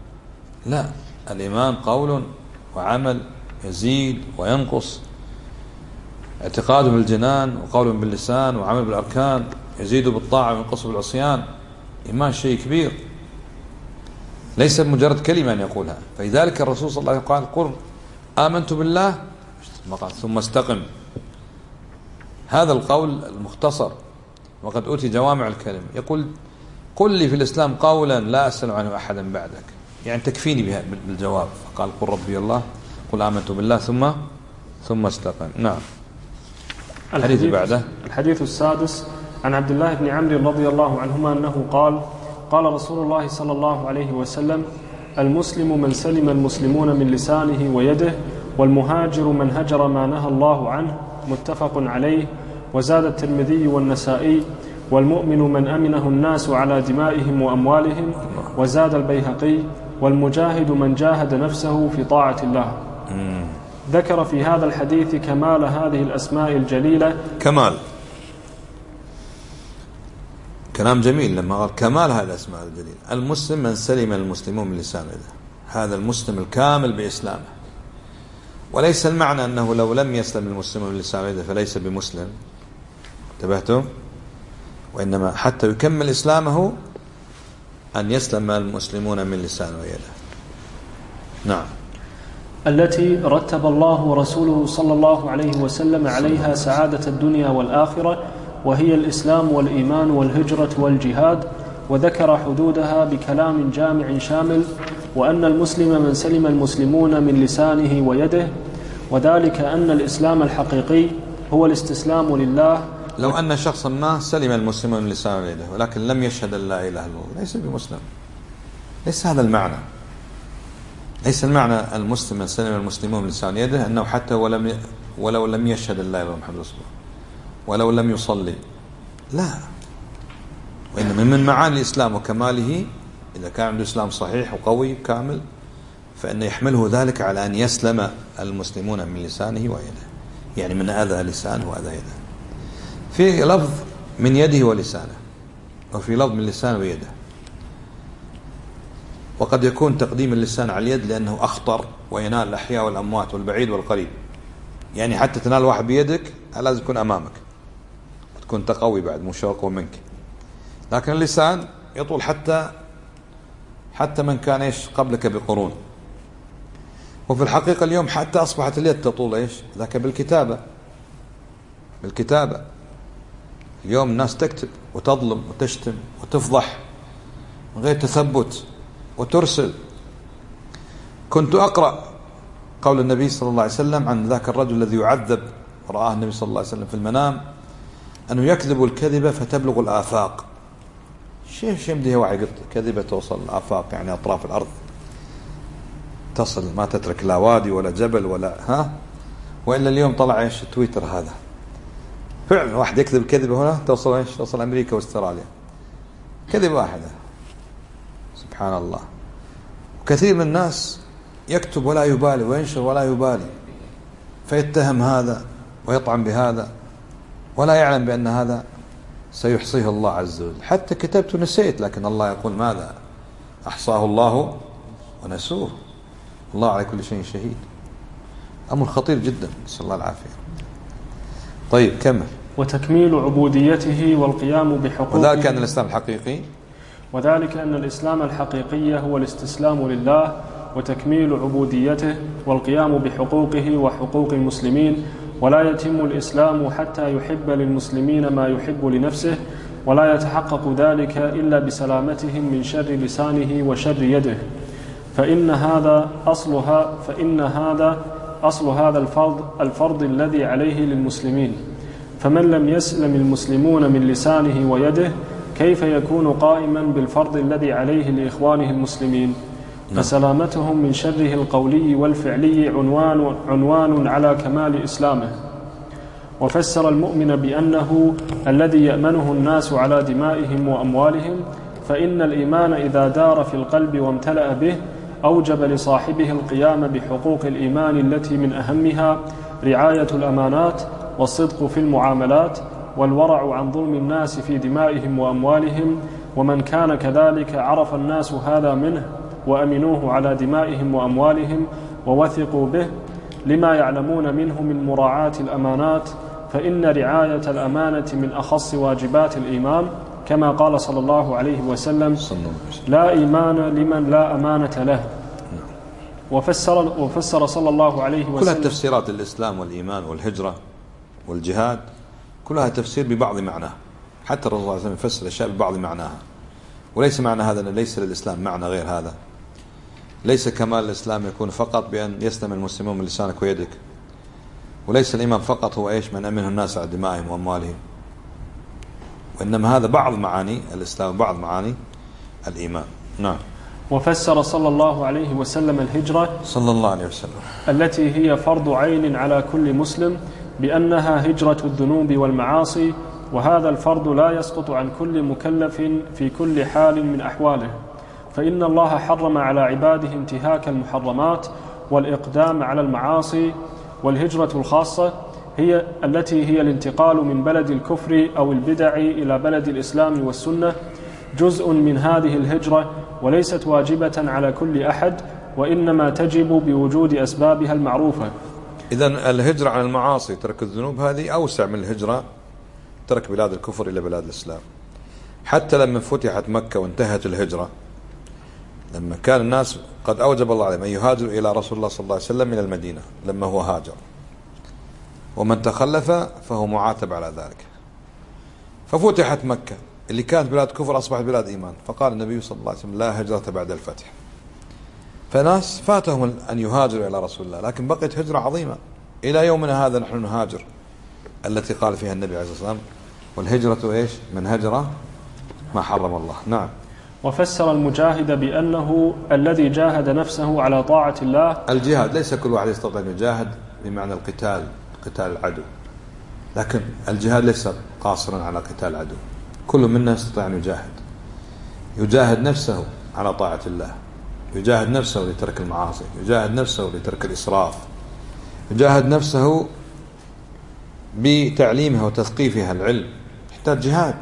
لا، الإيمان قول وعمل، يزيد وينقص، اعتقاد بالجنان وقول باللسان وعمل بالأركان، يزيد بالطاعة وينقص بالعصيان. إيمان شيء كبير، ليس مجرد كلمة أن يقولها. فلذلك الرسول صلى الله عليه وسلم قال قل آمنت بالله ثم استقم. هذا القول المختصر، وقد أوتي جوامع الكلم، يقول قل لي في الإسلام قولا لا أسأل عنه أحدا بعدك، يعني تكفيني بها بالجواب. فقال قل ربي الله، قل آمنت بالله ثم استقم. نعم. الحديث بعده.
الحديث السادس عن عبد الله بن عمرو رضي الله عنهما أنه قال قال رسول الله صلى الله عليه وسلم: المسلم من سلم المسلمون من لسانه ويده، والمهاجر من هجر ما نهى الله عنه. متفق عليه. وزاد الترمذي والنسائي: والمؤمن من أمنه الناس على دمائهم وأموالهم. وزاد البيهقي: والمجاهد من جاهد نفسه في طاعة الله. ذكر في هذا الحديث كمال هذه الأسماء الجليلة.
كمال كلام جميل لما قال كمال هذه الأسماء الجليلة. المسلم من سلم المسلمون من لسانه، هذا المسلم الكامل بإسلامه، وليس المعنى أنه لو لم يسلم المسلمون من لسانه فليس بمسلم، انتبهتم؟ وإنما حتى يكمل إسلامه أن يسلم المسلمون من لسانه ويده. نعم.
التي رتب الله ورسوله صلى الله عليه وسلم عليها سعادة الدنيا والآخرة، وهي الإسلام والإيمان والهجرة والجهاد. وذكر حدودها بكلام جامع شامل: وأن المسلم من سلم المسلمون من لسانه ويده، وذلك أن الإسلام الحقيقي هو الاستسلام لله.
لو أن شخصا ما سلم المسلمون من لسانه ويده ولكن لم يشهد أن لا إله إلا الله ليس بمسلم. ليس هذا المعنى. ليس المعنى المسلم من سلم المسلمون من لسانه ويده أنه حتى ولو لم يشهد أن لا إله إلا الله محمد رسول الله ولو لم يصلي، لا. وإنما من معاني الإسلام وكماله إذا كان عنده إسلام صحيح وقوي كامل فإن يحمله ذلك على أن يسلم المسلمون من لسانه ويده، يعني من أذى لسانه وأذى يده. في لفظ من يده ولسانه، وفي لفظ من لسانه ويده. وقد يكون تقديم اللسان على اليد لأنه أخطر وينال الأحياء والأموات والبعيد والقريب، يعني حتى تنال واحد بيدك لازم يكون أمامك وتكون تقوي بعد مشوق منك. لكن اللسان يطول حتى من كان إيش قبلك بقرون. وفي الحقيقة اليوم حتى أصبحت اليد تطول إيش ذاك بالكتابة. اليوم الناس تكتب وتظلم وتشتم وتفضح من غير تثبت وترسل. كنت أقرأ قول النبي صلى الله عليه وسلم عن ذاك الرجل الذي يعذب، رآه النبي صلى الله عليه وسلم في المنام أنه يكذب الكذبة فتبلغ الآفاق. شيء يمديه واحد كذبة توصل الآفاق، يعني أطراف الأرض تصل، ما تترك لا وادي ولا جبل ولا وإلا اليوم طلع إيش تويتر هذا فعلا واحد يكذب كذبة هنا توصل إيش، توصل أمريكا واستراليا، كذبة واحدة. سبحان الله. وكثير من الناس يكتب ولا يبالي وينشر ولا يبالي، فيتهم هذا ويطعن بهذا ولا يعلم بأن هذا سيحصيه الله عز وجل. حتى كتبت ونسيت، لكن الله يقول ماذا؟ أحصاه الله ونسوه، الله على كل شيء شهيد. أمر خطير جدا، نسأل الله العافية. طيب كمل.
وتكميل عبوديته والقيام بحقوقه.
وذلك أن الإسلام الحقيقي
وذلك أن الإسلام الحقيقي هو الاستسلام لله وتكميل عبوديته والقيام بحقوقه وحقوق المسلمين. ولا يتم الإسلام حتى يحب للمسلمين ما يحب لنفسه، ولا يتحقق ذلك إلا بسلامتهم من شر لسانه وشر يده. فإن هذا أصل هذا الفرض الذي عليه للمسلمين. فمن لم يسلم المسلمون من لسانه ويده كيف يكون قائما بالفرض الذي عليه لإخوانه المسلمين؟ فسلامتهم من شره القولي والفعلي عنوان على كمال إسلامه. وفسر المؤمن بأنه الذي يأمنه الناس على دمائهم وأموالهم، فإن الإيمان إذا دار في القلب وامتلأ به أوجب لصاحبه القيام بحقوق الإيمان التي من أهمها رعاية الأمانات والصدق في المعاملات والورع عن ظلم الناس في دمائهم وأموالهم. ومن كان كذلك عرف الناس هذا منه وأمنوه على دمائهم وأموالهم ووثقوا به لما يعلمون منه من مراعاة الأمانات، فإن رعاية الأمانة من أخص واجبات الإيمان، كما قال صلى الله عليه وسلم: لا إيمان لمن لا أمانة له. وفسر صلى الله عليه وسلم
كلها تفسيرات الإسلام والإيمان والهجرة والجهاد كلها تفسير ببعض معناه، حتى الرسول صلى الله عليه وسلم يفسر الأشياء ببعض معناها. وليس معنى هذا أن ليس للإسلام معنى غير هذا. ليس كمال الإسلام يكون فقط بأن يسلم المسلمون من لسانك ويدك، وليس الإيمان فقط هو إيش؟ من أمنه الناس على دمائهم وأموالهم، وإنما هذا بعض معاني الإسلام وبعض معاني الإيمان. نعم.
وفسر صلى الله عليه وسلم الهجرة
صلى الله عليه وسلم
التي هي فرض عين على كل مسلم بأنها هجرة الذنوب والمعاصي، وهذا الفرض لا يسقط عن كل مكلف في كل حال من أحواله، فإن الله حرم على عباده انتهاك المحرمات والإقدام على المعاصي. والهجرة الخاصة هي التي هي الانتقال من بلد الكفر أو البدع إلى بلد الإسلام والسنة، جزء من هذه الهجرة وليست واجبة على كل أحد، وإنما تجب بوجود أسبابها المعروفة.
إذن الهجرة عن المعاصي ترك الذنوب هذه أوسع من الهجرة ترك بلاد الكفر إلى بلاد الإسلام. حتى لما فتحت مكة وانتهت الهجرة، لما كان الناس قد أوجب الله عليهم أن يهاجروا إلى رسول الله صلى الله عليه وسلم من المدينة لما هو هاجر، ومن تخلف فهو معاتب على ذلك. ففتحت مكة اللي كانت بلاد كفر أصبحت بلاد إيمان، فقال النبي صلى الله عليه وسلم لا هجرة بعد الفتح. فناس فاتهم أن يهاجروا إلى رسول الله، لكن بقيت هجرة عظيمة إلى يومنا هذا نحن نهاجر، التي قال فيها النبي عليه الصلاة والسلام والهجرة إيش؟ من هجرة ما حرم الله. نعم.
وفسر المجاهد بأنه الذي جاهد نفسه على طاعة الله.
الجهاد ليس كل واحد يستطيع أن يجاهد بمعنى القتال، قتال العدو، لكن الجهاد ليس قاصرا على قتال العدو، كل منا يستطيع أن يجاهد نفسه على طاعة الله، يجاهد نفسه لترك المعاصي، يجاهد نفسه لترك الإسراف، يجاهد نفسه بتعليمها وتثقيفها العلم، يحتاج جهاد،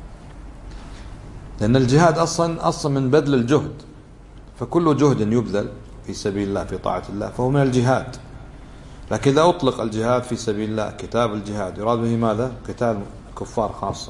لأن الجهاد أصلا من بذل الجهد، فكل جهد يبذل في سبيل الله في طاعة الله فهو من الجهاد. لكن إذا أطلق الجهاد في سبيل الله كتاب الجهاد يراد به ماذا؟ قتال الكفار خاصة.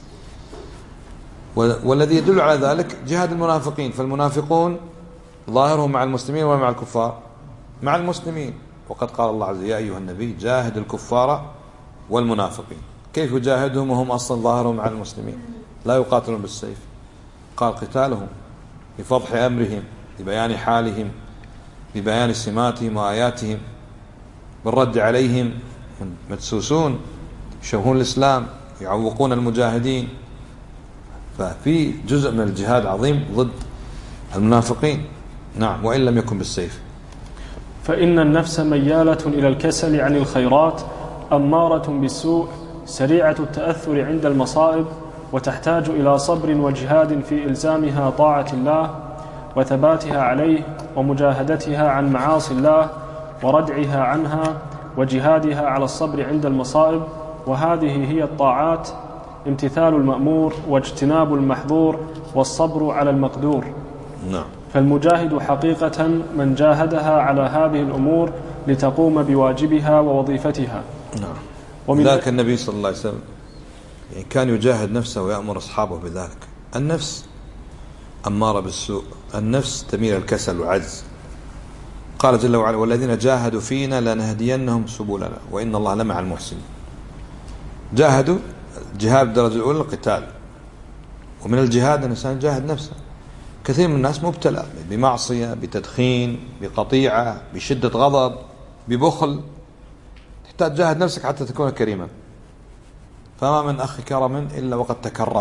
والذي يدل على ذلك جهاد المنافقين، فالمنافقون ظاهرهم مع المسلمين ولا مع الكفار؟ مع المسلمين، وقد قال الله عز وجل يا أيها النبي جاهد الكفار والمنافقين. كيف يجاهدهم وهم أصلا ظاهرهم مع المسلمين؟ لا يقاتلون بالسيف، قال قتالهم بفضح أمرهم، ببيان حالهم، ببيان سماتهم وآياتهم، بالرد عليهم، مدسوسون يشوهون الإسلام، يعوقون المجاهدين. ففي جزء من الجهاد عظيم ضد المنافقين. نعم، وإن لم يكن بالسيف.
فإن النفس ميالة إلى الكسل عن الخيرات، أمارة بالسوء، سريعة التأثر عند المصائب، وتحتاج إلى صبر وجهاد في إلزامها طاعة الله وثباتها عليه، ومجاهدتها عن معاصي الله وردعها عنها، وجهادها على الصبر عند المصائب. وهذه هي الطاعات: امتثال المأمور واجتناب المحظور والصبر على المقدور.
نعم.
فالمجاهد حقيقة من جاهدها على هذه الأمور لتقوم بواجبها ووظيفتها.
نعم. ذلك النبي صلى الله عليه وسلم يعني كان يجاهد نفسه ويأمر أصحابه بذلك. النفس أمارة بالسوء، النفس تميل الكسل والعجز. قال جل وعلا والذين جاهدوا فينا لنهدينهم سبلنا وإن الله لمع المحسنين. جاهدوا، الجهاد الدرجة الأولى القتال، ومن الجهاد الإنسان يجاهد نفسه. كثير من الناس مبتلى بمعصية، بتدخين، بقطيعة، بشدة غضب، ببخل. تحتاج تجاهد نفسك حتى تكون كريما. فما من أخ كرم إلا وقد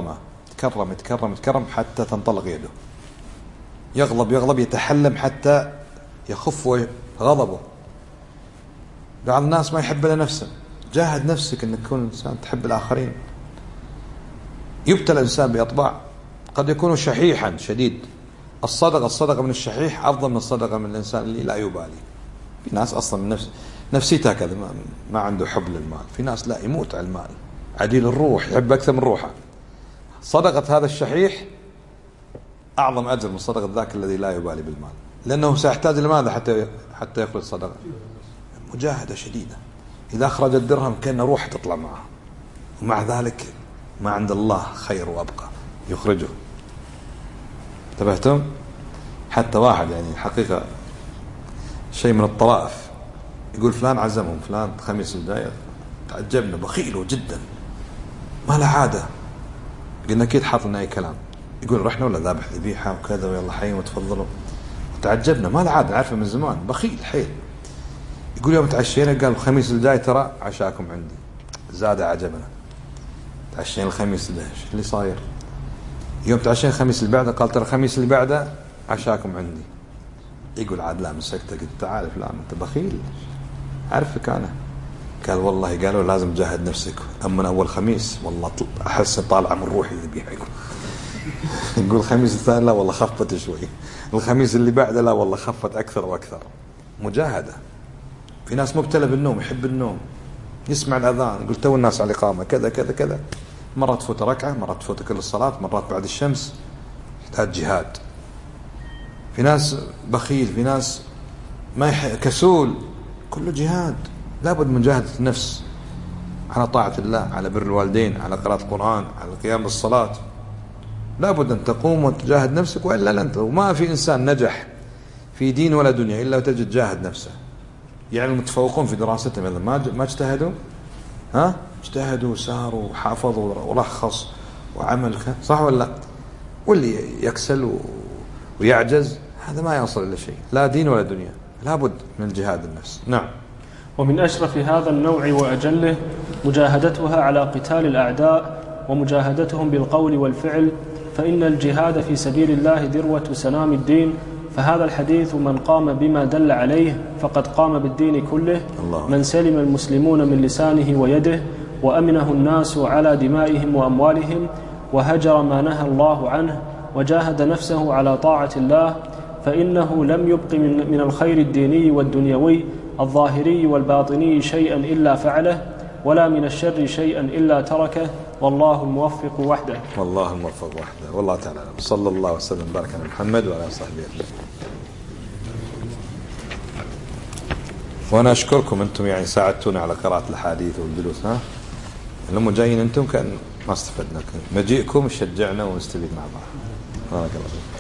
تكرم حتى تنطلق يده. يغضب يتحلم حتى يخف غضبه. بعض الناس ما يحب إلا نفسه. جاهد نفسك أن تكون إنسان تحب الآخرين. يبتلى الإنسان بأطباع، قد يكون شحيحا شديد. الصدقة من الشحيح أفضل من الصدقة من الإنسان اللي لا يبالي. في ناس أصلا من نفسيته كذا ما عنده حب للمال. في ناس لا، يموت على المال، عديل الروح، يحب أكثر من روحه. صدقة هذا الشحيح أعظم أجر من صدقة ذاك الذي لا يبالي بالمال، لأنه سيحتاج لماذا حتى يخرج صدقة؟ مجاهدة شديدة. إذا أخرج الدرهم كأن روح تطلع معه، ومع ذلك ما عند الله خير وأبقى يخرجه. انتبهتم؟ حتى واحد يعني الحقيقة شيء من الطرائف يقول فلان عزمهم، فلان خميس الجاي، تعجبنا، بخيله جدا، ما له عادة. قلنا أكيد حاط لنا أي كلام. يقول رحنا ولا ذابح ذبيحة وكذا ويلا حي وتفضلوا. تعجبنا ما له عاد نعرفه من زمان بخيل حيل. يقول يوم تعشينا قال الخميس الجاي ترى عشاكم عندي. زاد عجبنا تعشينا الخميس اللي صاير. يوم تعشينا الخميس اللي بعده قال ترى الخميس اللي بعده عشاكم عندي. يقول عاد لا مسكته قلت تعرف لا انت بخيل عارفك انا. قال والله قالوا لازم تجاهد نفسك اما من اول خميس والله احس طالعه من روحي ذبيحه. يقول الخميس الثاني لا والله خفت شوي. الخميس اللي بعده لا والله خفت اكثر واكثر. مجاهده. في ناس مبتلى بالنوم يحب النوم يسمع الاذان قلت تو الناس على الاقامه كذا كذا كذا. مرات تفوت ركعه مرات تفوت كل الصلاه مرات بعد الشمس. يحتاج جهاد. في ناس بخيل في ناس ما كسول. كله جهاد. لابد من مجاهدة النفس على طاعة الله على بر الوالدين على قراءة القرآن على القيام بالصلاة. لابد أن تقوم وتجاهد نفسك وإلا لا أنت. وما في إنسان نجح في دين ولا دنيا إلا وتجد جاهد نفسه. يعني المتفوقون في دراستهم إذا ما اجتهدوا اجتهدوا وساروا وحافظوا ورخص وعمل صح ولا لا. واللي يكسل ويعجز هذا ما يوصل إلى شيء لا دين ولا دنيا. لابد من جهاد النفس. نعم.
ومن أشرف هذا النوع وأجله مجاهدتها على قتال الأعداء ومجاهدتهم بالقول والفعل فإن الجهاد في سبيل الله ذروة سنام الدين. فهذا الحديث من قام بما دل عليه فقد قام بالدين كله. من سلم المسلمون من لسانه ويده وأمنه الناس على دمائهم وأموالهم وهجر ما نهى الله عنه وجاهد نفسه على طاعة الله فإنه لم يبق من الخير الديني والدنيوي الظاهري والباطني شيئا إلا فعله ولا من الشر شيئا إلا تركه والله الموفق وحده.
والله الموفق وحده. والله تعالى صلى الله وسلم بارك على محمد وعلى صحبه أجمعين. وأنا أشكركم أنتم يعني ساعدتونا على قراءة الحديث والجلوس. لما جايين أنتم كان ما استفدنا. مجيئكم شجعنا ونستفيد مع بعض. بارك الله.